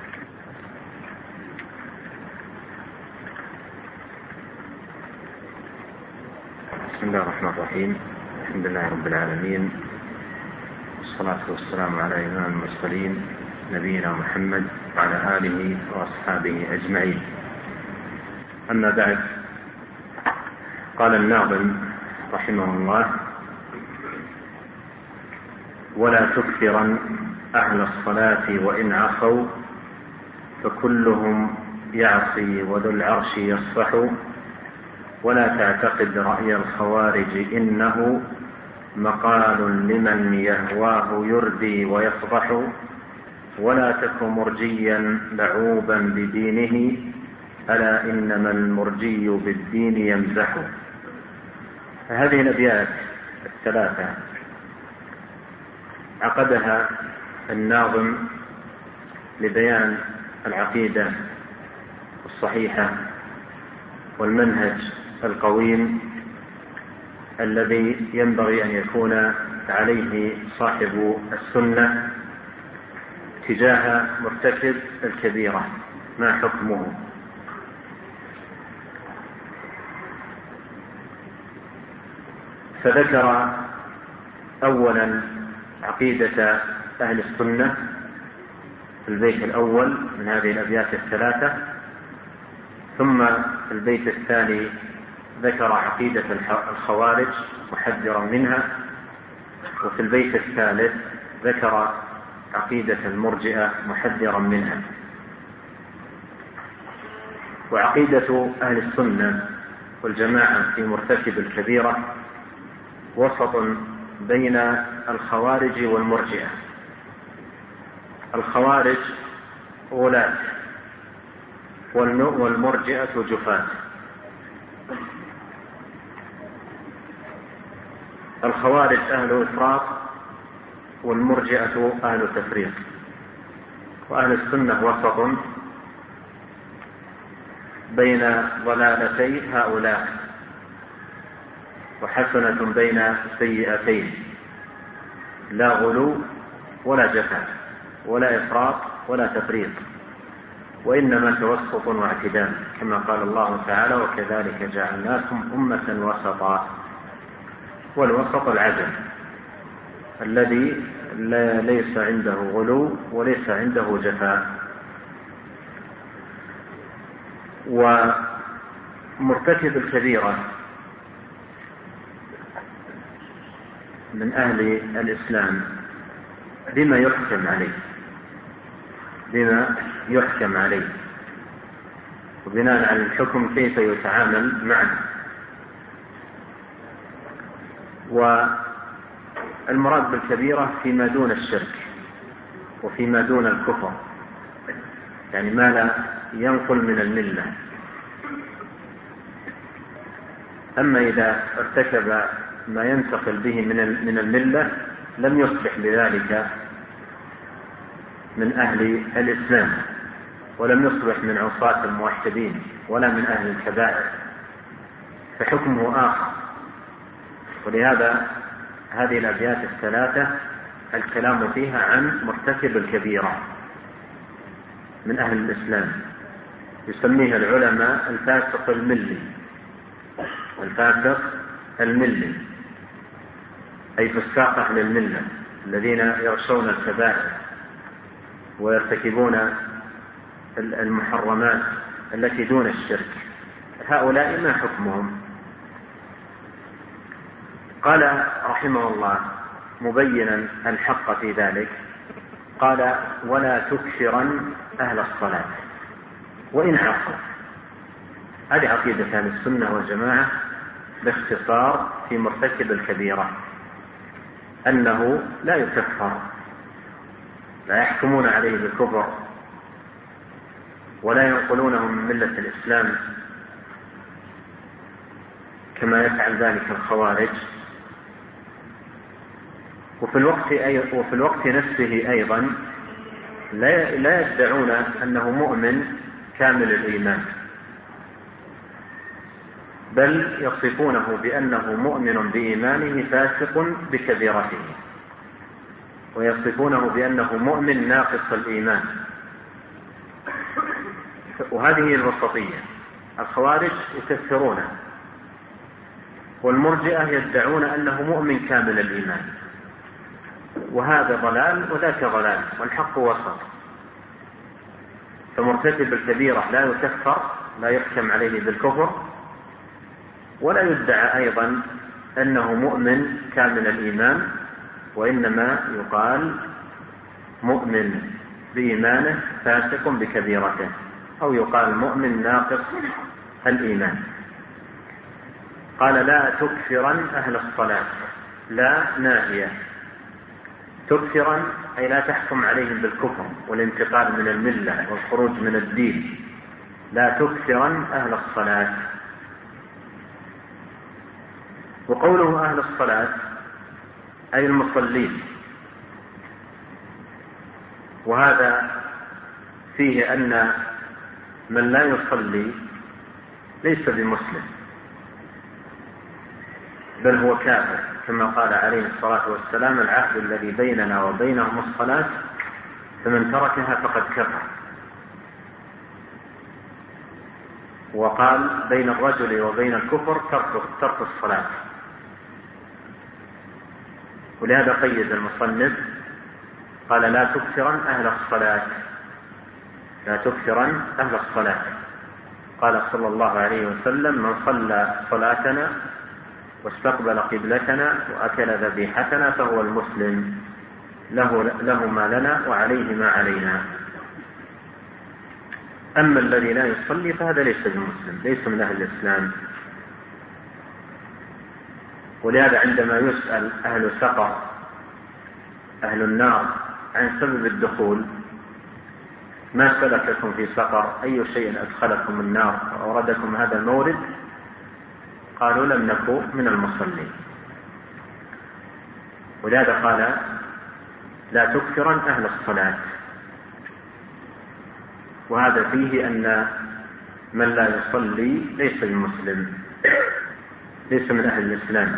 بسم الله الرحمن الرحيم. الحمد لله رب العالمين، والصلاة والسلام على إمام المرسلين نبينا محمد وعلى آله وأصحابه أجمعين. أما بعد، قال الناظم رحمه الله: ولا تكثرن أهل الصلاة وإن عصوا، فكلهم يعصي وذو العرش يصفح، ولا تعتقد رأي الخوارج إنه مقال لمن يهواه يردي ويفضح، ولا تك مرجيا لعوبا بدينه، ألا إنما المرجي بالدين يمزح. هذه الأبيات الثلاثة عقدها الناظم لبيان العقيدة الصحيحة والمنهج القويم الذي ينبغي أن يكون عليه صاحب السنة تجاه مرتكب الكبيرة، ما حكمه. فذكر أولا عقيدة أهل السنة في البيت الأول من هذه الأبيات الثلاثة، ثم في البيت الثاني ذكر عقيدة الخوارج محذرا منها، وفي البيت الثالث ذكر عقيدة المرجئة محذرا منها. وعقيدة أهل السنة والجماعة في مرتكب الكبيرة وسط بين الخوارج والمرجئة. الخوارج غلاة والمرجئة جفاة. الخوارج أهل إفراط والمرجئة أهل تفريط. وأهل السنة وسط بين ضلالتي هؤلاء، وحسنة بين سيئتين، لا غلو ولا جفاء ولا إفراط ولا تفريط، وإنما توسط واعتدال، كما قال الله تعالى: وكذلك جعلناكم أمة وسطا. والوسط العدل الذي ليس عنده غلو وليس عنده جفاء. ومرتكب الكبيرة من أهل الإسلام بما يحكم عليه، وبناء على الحكم كيف يتعامل معه. والمراد بالكبيرة فيما دون الشرك وفيما دون الكفر، يعني ما لا ينقل من الملة. أما إذا ارتكب ما ينتقل به من الملة لم يصبح بذلك من أهل الإسلام، ولم يصبح من عصاة الموحدين ولا من أهل الكبائر، فحكمه آخر. ولهذا هذه الأبيات الثلاثة الكلام فيها عن مرتكب الكبيرة، من أهل الإسلام، يسميه العلماء الفاسق الملي. الفاسق الملي أي فساق أهل الملة الذين يرشون الكبائر ويرتكبون المحرمات التي دون الشرك، هؤلاء ما حكمهم؟ قال رحمه الله مبينا الحق في ذلك، قال: ولا تكثرن أهل الصلاة وإن عصوا. هذه عقيدة أهل السنة والجماعة باختصار في مرتكب الكبيرة، أنه لا يكفر، لا يحكمون عليه بالكفر ولا ينقلونه من ملة الإسلام كما يفعل ذلك الخوارج. وفي الوقت نفسه أيضا لا يدعون أنه مؤمن كامل الإيمان، بل يصفونه بأنه مؤمن بإيمانه فاسق بكبيرته، ويصفونه بأنه مؤمن ناقص الإيمان. وهذه الوسطية. الخوارج يكفرونه، والمرجئة يدعون أنه مؤمن كامل الإيمان، وهذا ضلال وذاك ضلال، والحق وسط. فمرتكب الكبيرة لا يكفر، لا يحكم عليه بالكفر، ولا يدعى أيضا أنه مؤمن كامل الإيمان، وإنما يقال مؤمن بإيمانه فاسق بكبيرته، أو يقال مؤمن ناقص الإيمان. قال: لا تكفرن أهل الصلاة. لا ناهية، تكفرن أي لا تحكم عليهم بالكفر والانتقال من الملة والخروج من الدين. لا تكفرن أهل الصلاة. وقوله أهل الصلاة أي المصلين، وهذا فيه أن من لا يصلي ليس بمسلم، بل هو كافر، كما قال عليه الصلاة والسلام: العهد الذي بيننا وبينهم الصلاة، فمن تركها فقد كفر. وقال: بين الرجل وبين الكفر ترك الصلاة. ولهذا قيد المصنف قال: لا تكفرن أهل الصلاة. لا تكفرن أهل الصلاة. قال صلى الله عليه وسلم: من صلى صلاتنا واستقبل قبلتنا وأكل ذبيحتنا فهو المسلم، له ما لنا وعليه ما علينا. أما الذي لا يصلي فهذا ليس بمسلم، ليس من أهل الإسلام. ولهذا عندما يسأل أهل سقر، أهل النار، عن سبب الدخول: ما سلككم في سقر؟ أي شيء أدخلكم النار وأوردكم هذا المورد؟ قالوا: لم نكن من المصلين. ولهذا قال: لا تكفرن أهل الصلاة. وهذا فيه أن من لا يصلي ليس بمسلم، ليس من أهل الإسلام.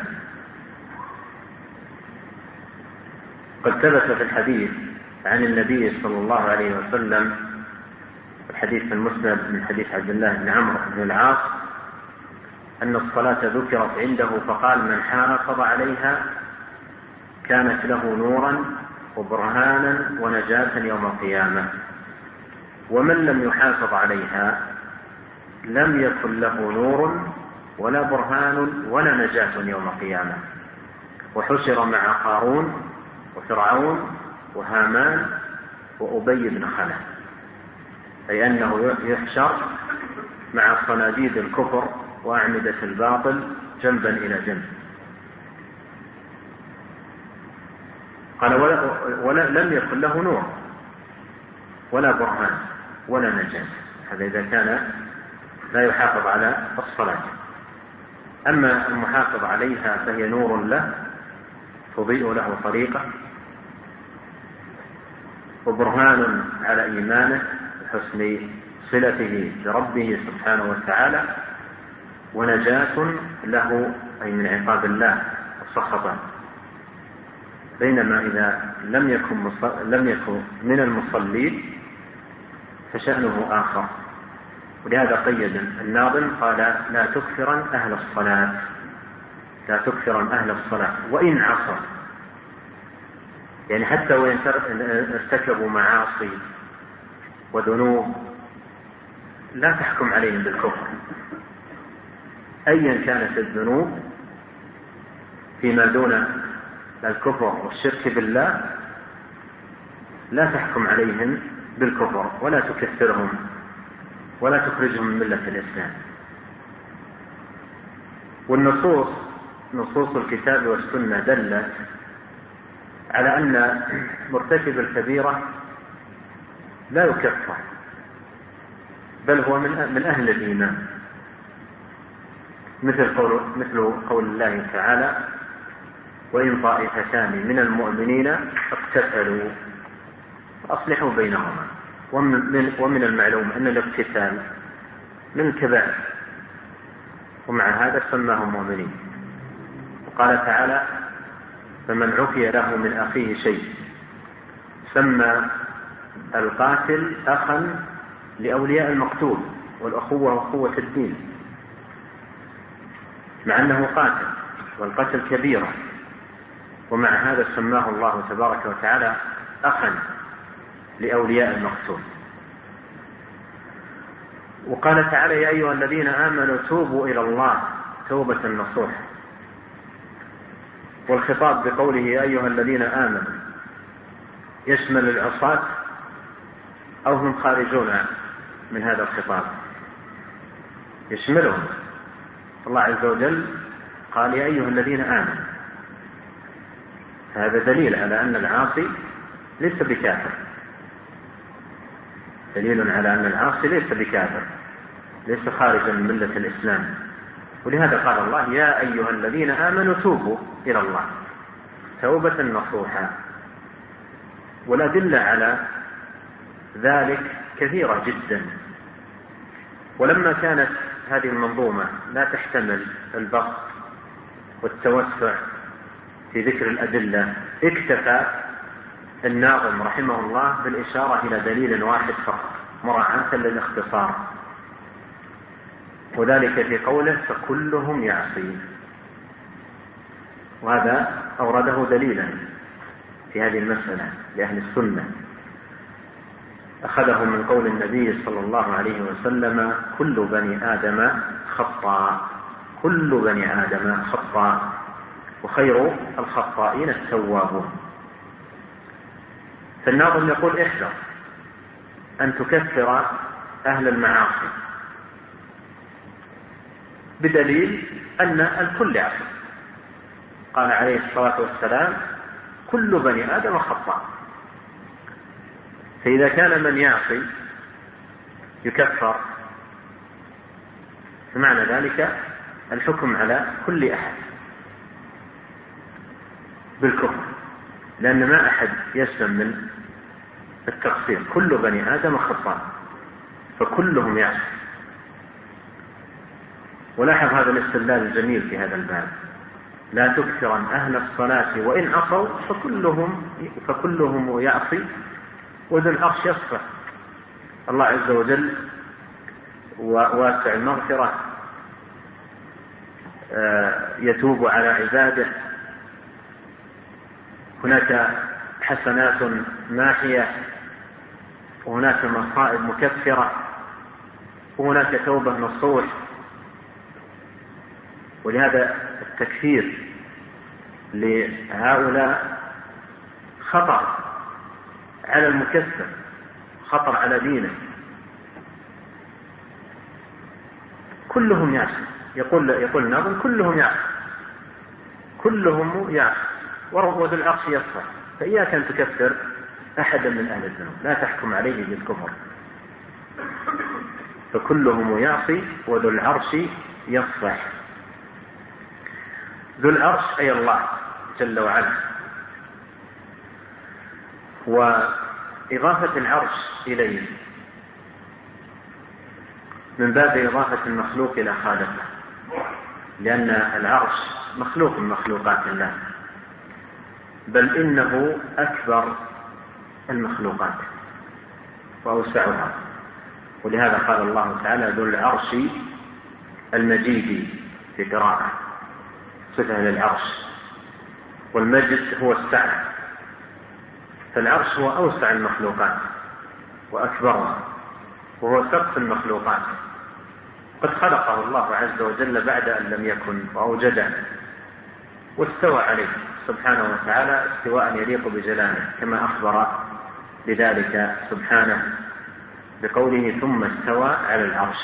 قد ثبت في الحديث عن النبي صلى الله عليه وسلم، الحديث المسند من حديث عبد الله بن عمرو بن العاص، أن الصلاة ذكرت عنده فقال: من حافظ عليها كانت له نورا وبرهانا ونجاة يوم القيامة، ومن لم يحافظ عليها لم يكن له نور ولا برهان ولا نجاة يوم القيامة، وحشر مع قارون وفرعون وهامان وأبي بن خلف، أي أنه يحشر مع صناديد الكفر وأعمدة الباطل جنبا إلى جنب. قال: لم يكن له نور ولا برهان ولا نجاة. هذا إذا كان لا يحافظ على الصلاة. أما المحافظ عليها فهي نور له، تضيء له طريقه، وبرهان على إيمانه وحسن صلته بربه سبحانه وتعالى، ونجاة له أي من عقاب الله وسخطه. بينما إذا لم يكن من المصلين فشأنه آخر. ولهذا قيد الناظم قال لا تكثرن أهل الصلاة، لا تكثرن أهل الصلاة وإن عصوا، يعني حتى وإن ارتكبوا معاصي وذنوب لا تحكم عليهم بالكفر، أيا كانت الذنوب فيما دون الكفر والشرك بالله لا تحكم عليهم بالكفر ولا تكفرهم ولا تخرجهم من ملة الإسلام. والنصوص نصوص الكتاب والسنة دلت على أن مرتكب الكبيرة لا يكفر بل هو من أهل الإيمان، مثل قول الله تعالى وإن طائفتان من المؤمنين اقتتلوا فأصلحوا بينهما. ومن المعلوم أن الاقتتال من الكبائر، ومع هذا سماهم مؤمنين. وقال تعالى فمن عفي له من أخيه شيء، سمى القاتل أخا لأولياء المقتول، والأخوة أخوة الدين، مع أنه قاتل والقتل كبيرة، ومع هذا سماه الله تبارك وتعالى أخا لأولياء المقتول. وقال تعالى يا أيها الذين آمنوا توبوا إلى الله توبة نصوح. والخطاب بقوله يا أيها الذين آمنوا يشمل العصاة أو هم خارجون من هذا الخطاب؟ يشملهم. الله عز وجل قال يا أيها الذين آمنوا، هذا دليل على أن العاصي ليس بكافر، دليل على أن العاصي ليس بكافر، ليس خارجا من ملة الإسلام. ولهذا قال الله يا أيها الذين آمنوا توبوا إلى الله توبة نصوحا. والأدلة على ذلك كثيرة جدا. ولما كانت هذه المنظومة لا تحتمل البسط والتوسع في ذكر الأدلة، اكتفى الناظم رحمه الله بالإشارة إلى دليل واحد فقط مراعاة للاختصار، وذلك في قوله فكلهم يعصي. وهذا أورده دليلا في هذه المسألة لأهل السنة، أخذه من قول النبي صلى الله عليه وسلم كل بني آدم خطاء، كل بني آدم خطاء وخير الخطائين التوابون. فالناظم يقول احذر أن تكفر أهل المعاصي بدليل أن الكل يعصي. قال عليه الصلاة والسلام كل بني آدم خطاء، فإذا كان من يعصي يكفر فمعنى ذلك الحكم على كل أحد بالكفر، لأن ما أحد يسلم من التقصير، كل بني آدم خطاء فكلهم يعصي. ولاحظ هذا الاستدلال الجميل في هذا الباب لا تكثرن أهل الصلاة وإن عصوا فكلهم يعصي وذو العرش يصفح. الله عز وجل واسع المغفرة يتوب على عباده، هناك حسنات ماحية وهناك مصائب مكفرة وهناك توبة نصوح. ولهذا التكفير لهؤلاء خطر على المكفر، خطر على دينه. كلهم يعصي، يقول الناظم كلهم يعصي، كلهم يعصي وذو العرش يصفح. فإياك أن تكفر أحدا من أهل الذنوب، لا تحكم عليه بالكفر. فكلهم يعصي وذو العرش يصفح. ذو العرش أي الله جل وعلا. وإضافة العرش إليه من باب إضافة المخلوق إلى خالقه، لأن العرش مخلوق من مخلوقات الله، بل إنه أكبر المخلوقات وأوسعها، ولهذا قال الله تعالى ذو العرش المجيد في قراءة صفة للعرش، والمجد هو السعة، فالعرش هو أوسع المخلوقات وأكبرها، وهو سقف المخلوقات، قد خلقه الله عز وجل بعد أن لم يكن وأوجده، واستوى عليه سبحانه وتعالى استواء يليق بجلاله، كما أخبر بذلك سبحانه بقوله ثم استوى على العرش.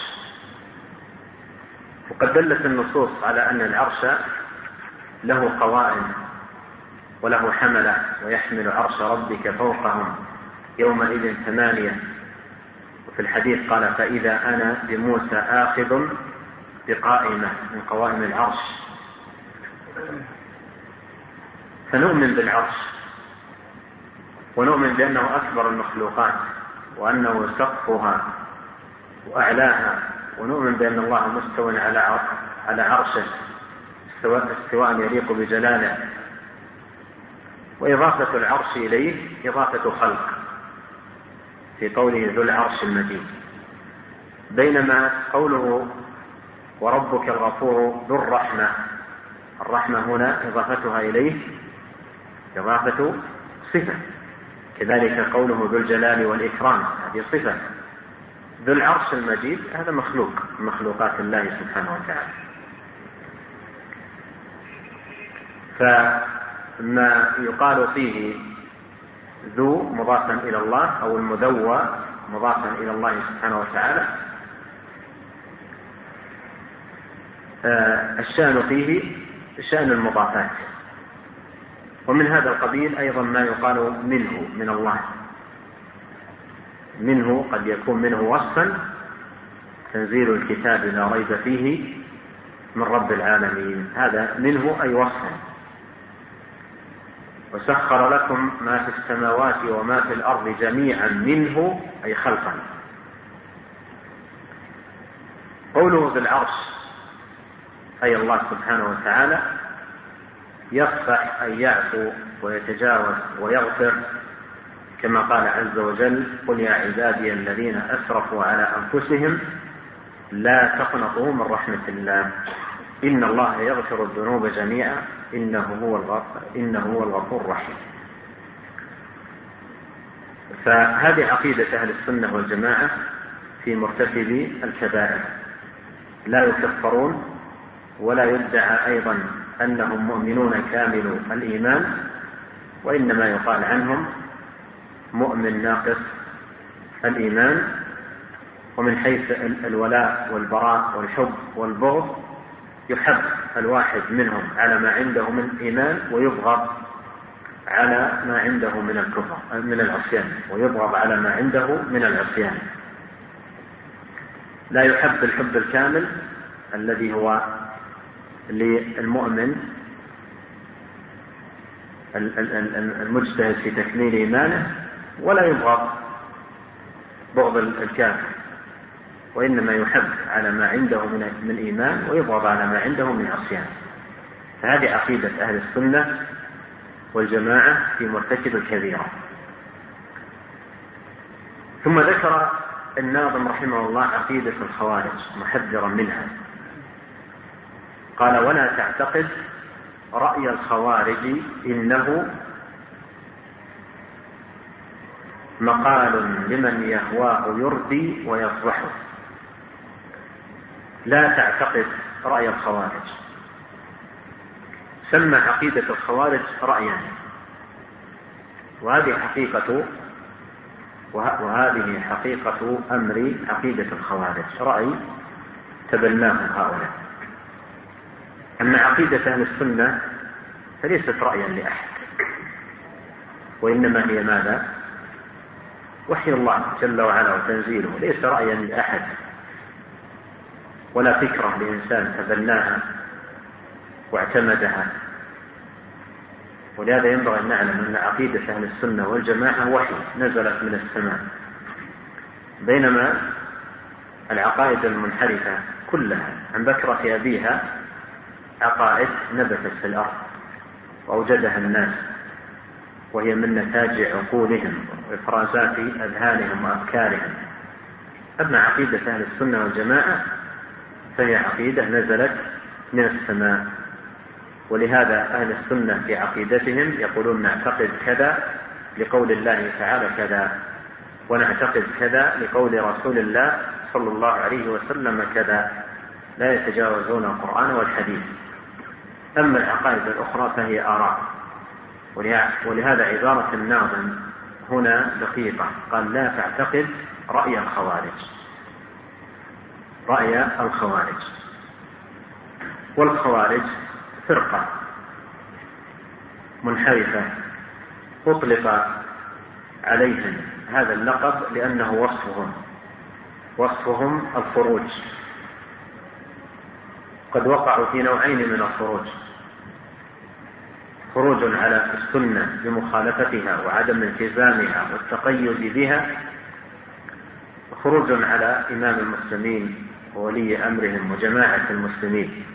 وقد دلت النصوص على أن العرش له قوائم وله حملة، ويحمل عرش ربك فوقهم يومئذ 8. وفي الحديث قال فإذا أنا بموسى آخذ بقائمة من قوائم العرش. فنؤمن بالعرش، ونؤمن بأنه أكبر المخلوقات، وأنه سقفها وأعلاها، ونؤمن بأن الله مستو على عرشه استواء يليق بجلاله. وإضافة العرش إليه إضافة خلق في قوله ذو العرش المجيد، بينما قوله وربك الغفور ذو الرحمة، الرحمة هنا إضافتها إليه إضافة صفة، كذلك قوله ذو الجلال والإكرام هذه صفة. ذو العرش المجيد هذا مخلوق من مخلوقات الله سبحانه وتعالى. فما يقال فيه ذو مضافا إلى الله أو المذوى مضافا إلى الله سبحانه وتعالى، الشأن فيه شأن المضافات. ومن هذا القبيل أيضا ما يقال منه من الله، منه قد يكون منه وصفا تنزيل الكتاب لا ريب فيه من رب العالمين، هذا منه أي وصفا. وسخر لكم ما في السماوات وما في الأرض جميعا منه أي خلقا. قوله بالعرش أي الله سبحانه وتعالى يصفح أي يعفو ويتجاوز ويغفر، كما قال عز وجل قل يا عبادي الذين أسرفوا على أنفسهم لا تقنطوا من رحمة الله إن الله يغفر الذنوب جميعا إنه هو الغفور الرحيم. فهذه عقيدة أهل السنة والجماعة في مرتكبي الكبائر، لا يكفرون ولا يدعى أيضا أنهم مؤمنون كامل الإيمان، وإنما يقال عنهم مؤمن ناقص الإيمان. ومن حيث الولاء والبراء والحب والبغض يحب الواحد منهم على ما عنده من إيمان، ويبغض على ما عنده من الكفر من العصيان، ويبغض على ما عنده من العصيان. لا يحب الحب الكامل الذي هو للمؤمن المجتهد في تكميل إيمانه، ولا يبغض بغض الكافر، وإنما يحب على ما عنده من إيمان، ويبغض على ما عنده من عصيان. فهذه عقيدة أهل السنة والجماعة في مرتكب الكبيرة. ثم ذكر الناظم رحمه الله عقيدة الخوارج محذرا منها، قال ولا تعتقد رأي الخوارج إنه مقال لمن يهواه يردي ويصبحه. لا تعتقد رأي الخوارج، سمى عقيدة الخوارج رأيا، وهذه حقيقة أمر عقيدة الخوارج، رأي تبناه هؤلاء. أما عقيدة أهل السنة فليست رأيا لأحد، وإنما هي ماذا؟ وحي الله جل وعلا وتنزيله، ليس رأيا لأحد ولا فكرة لإنسان تبناها واعتمدها. ولهذا ينبغي أن نعلم أن عقيدة أهل السنة والجماعة وحي نزلت من السماء، بينما العقائد المنحرفة كلها عن بكرة أبيها عقائد نبتت في الأرض وأوجدها الناس، وهي من نتاج عقولهم وإفرازات أذهانهم وأفكارهم. أما عقيدة أهل السنة والجماعة فهي عقيدة نزلت من السماء، ولهذا أهل السنة في عقيدتهم يقولون نعتقد كذا لقول الله تعالى كذا، ونعتقد كذا لقول رسول الله صلى الله عليه وسلم كذا، لا يتجاوزون القرآن والحديث. أما العقائد الأخرى فهي آراء، ولهذا عبارة الناظم هنا دقيقة، قال لا تعتقد رأي الخوارج. والخوارج فرقة منحرفة أطلق عليهم هذا اللقب لأنه وصفهم الخروج. قد وقعوا في نوعين من الخروج: خروج على السنة بمخالفتها وعدم التزامها والتقيد بها، وخروج على إمام المسلمين وولي أمرهم وجماعة المسلمين.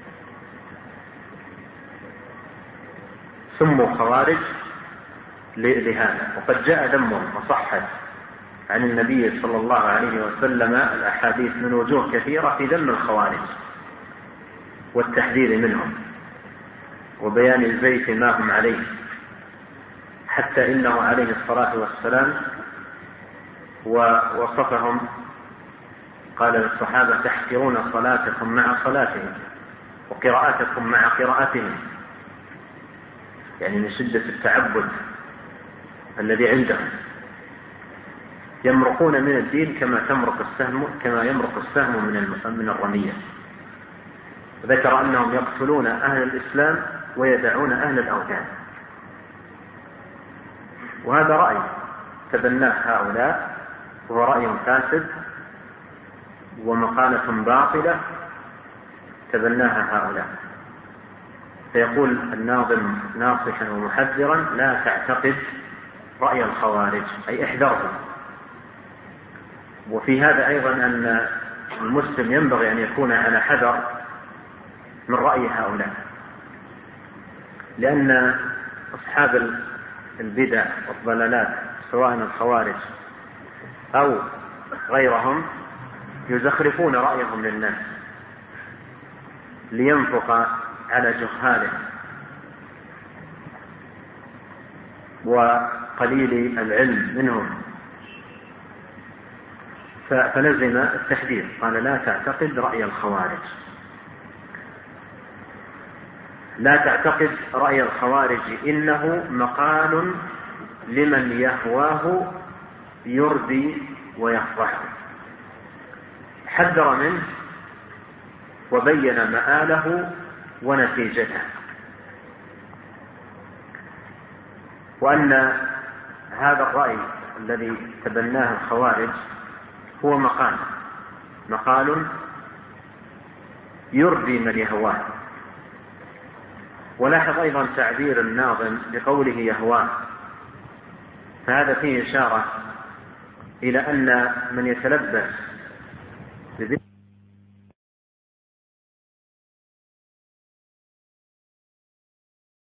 سموا خوارج لهذا. وقد جاء ذمهم وصحت عن النبي صلى الله عليه وسلم الأحاديث من وجوه كثيرة في ذم الخوارج والتحذير منهم وبيان الزيف ما هم عليه، حتى إنه عليه الصلاة والسلام ووصفهم، قال للصحابة تحقرون صلاتكم مع صلاتهم وقراءتكم مع قراءتهم، يعني من شدة التعبد الذي عندهم. يمرقون من الدين كما يمرق السهم من الرمية. ذكر أنهم يقتلون أهل الإسلام ويدعون أهل الأوثان، وهذا رأي تبناه هؤلاء، وهو رأي فاسد ومقالة باطلة تبناها هؤلاء. فيقول الناظم ناصحا ومحذرا لا تعتقد رأي الخوارج، أي احذرهم. وفي هذا أيضا أن المسلم ينبغي أن يكون على حذر من رأي هؤلاء، لأن أصحاب البدع والضلالات سواء الخوارج أو غيرهم يزخرفون رأيهم للناس لينفق على جهالهم وقليل العلم منهم، فلزم التحذير. قال لا تعتقد رأي الخوارج، لا تعتقد رأي الخوارج إنه مقال لمن يهواه يردي ويفضح. حذر منه وبين مآله ونتيجته، وأن هذا الرأي الذي تبناه الخوارج هو مقال يردي من يهواه. ولاحظ أيضا تعبير الناظم بقوله يهواه، فهذا فيه إشارة إلى أن من يتلبس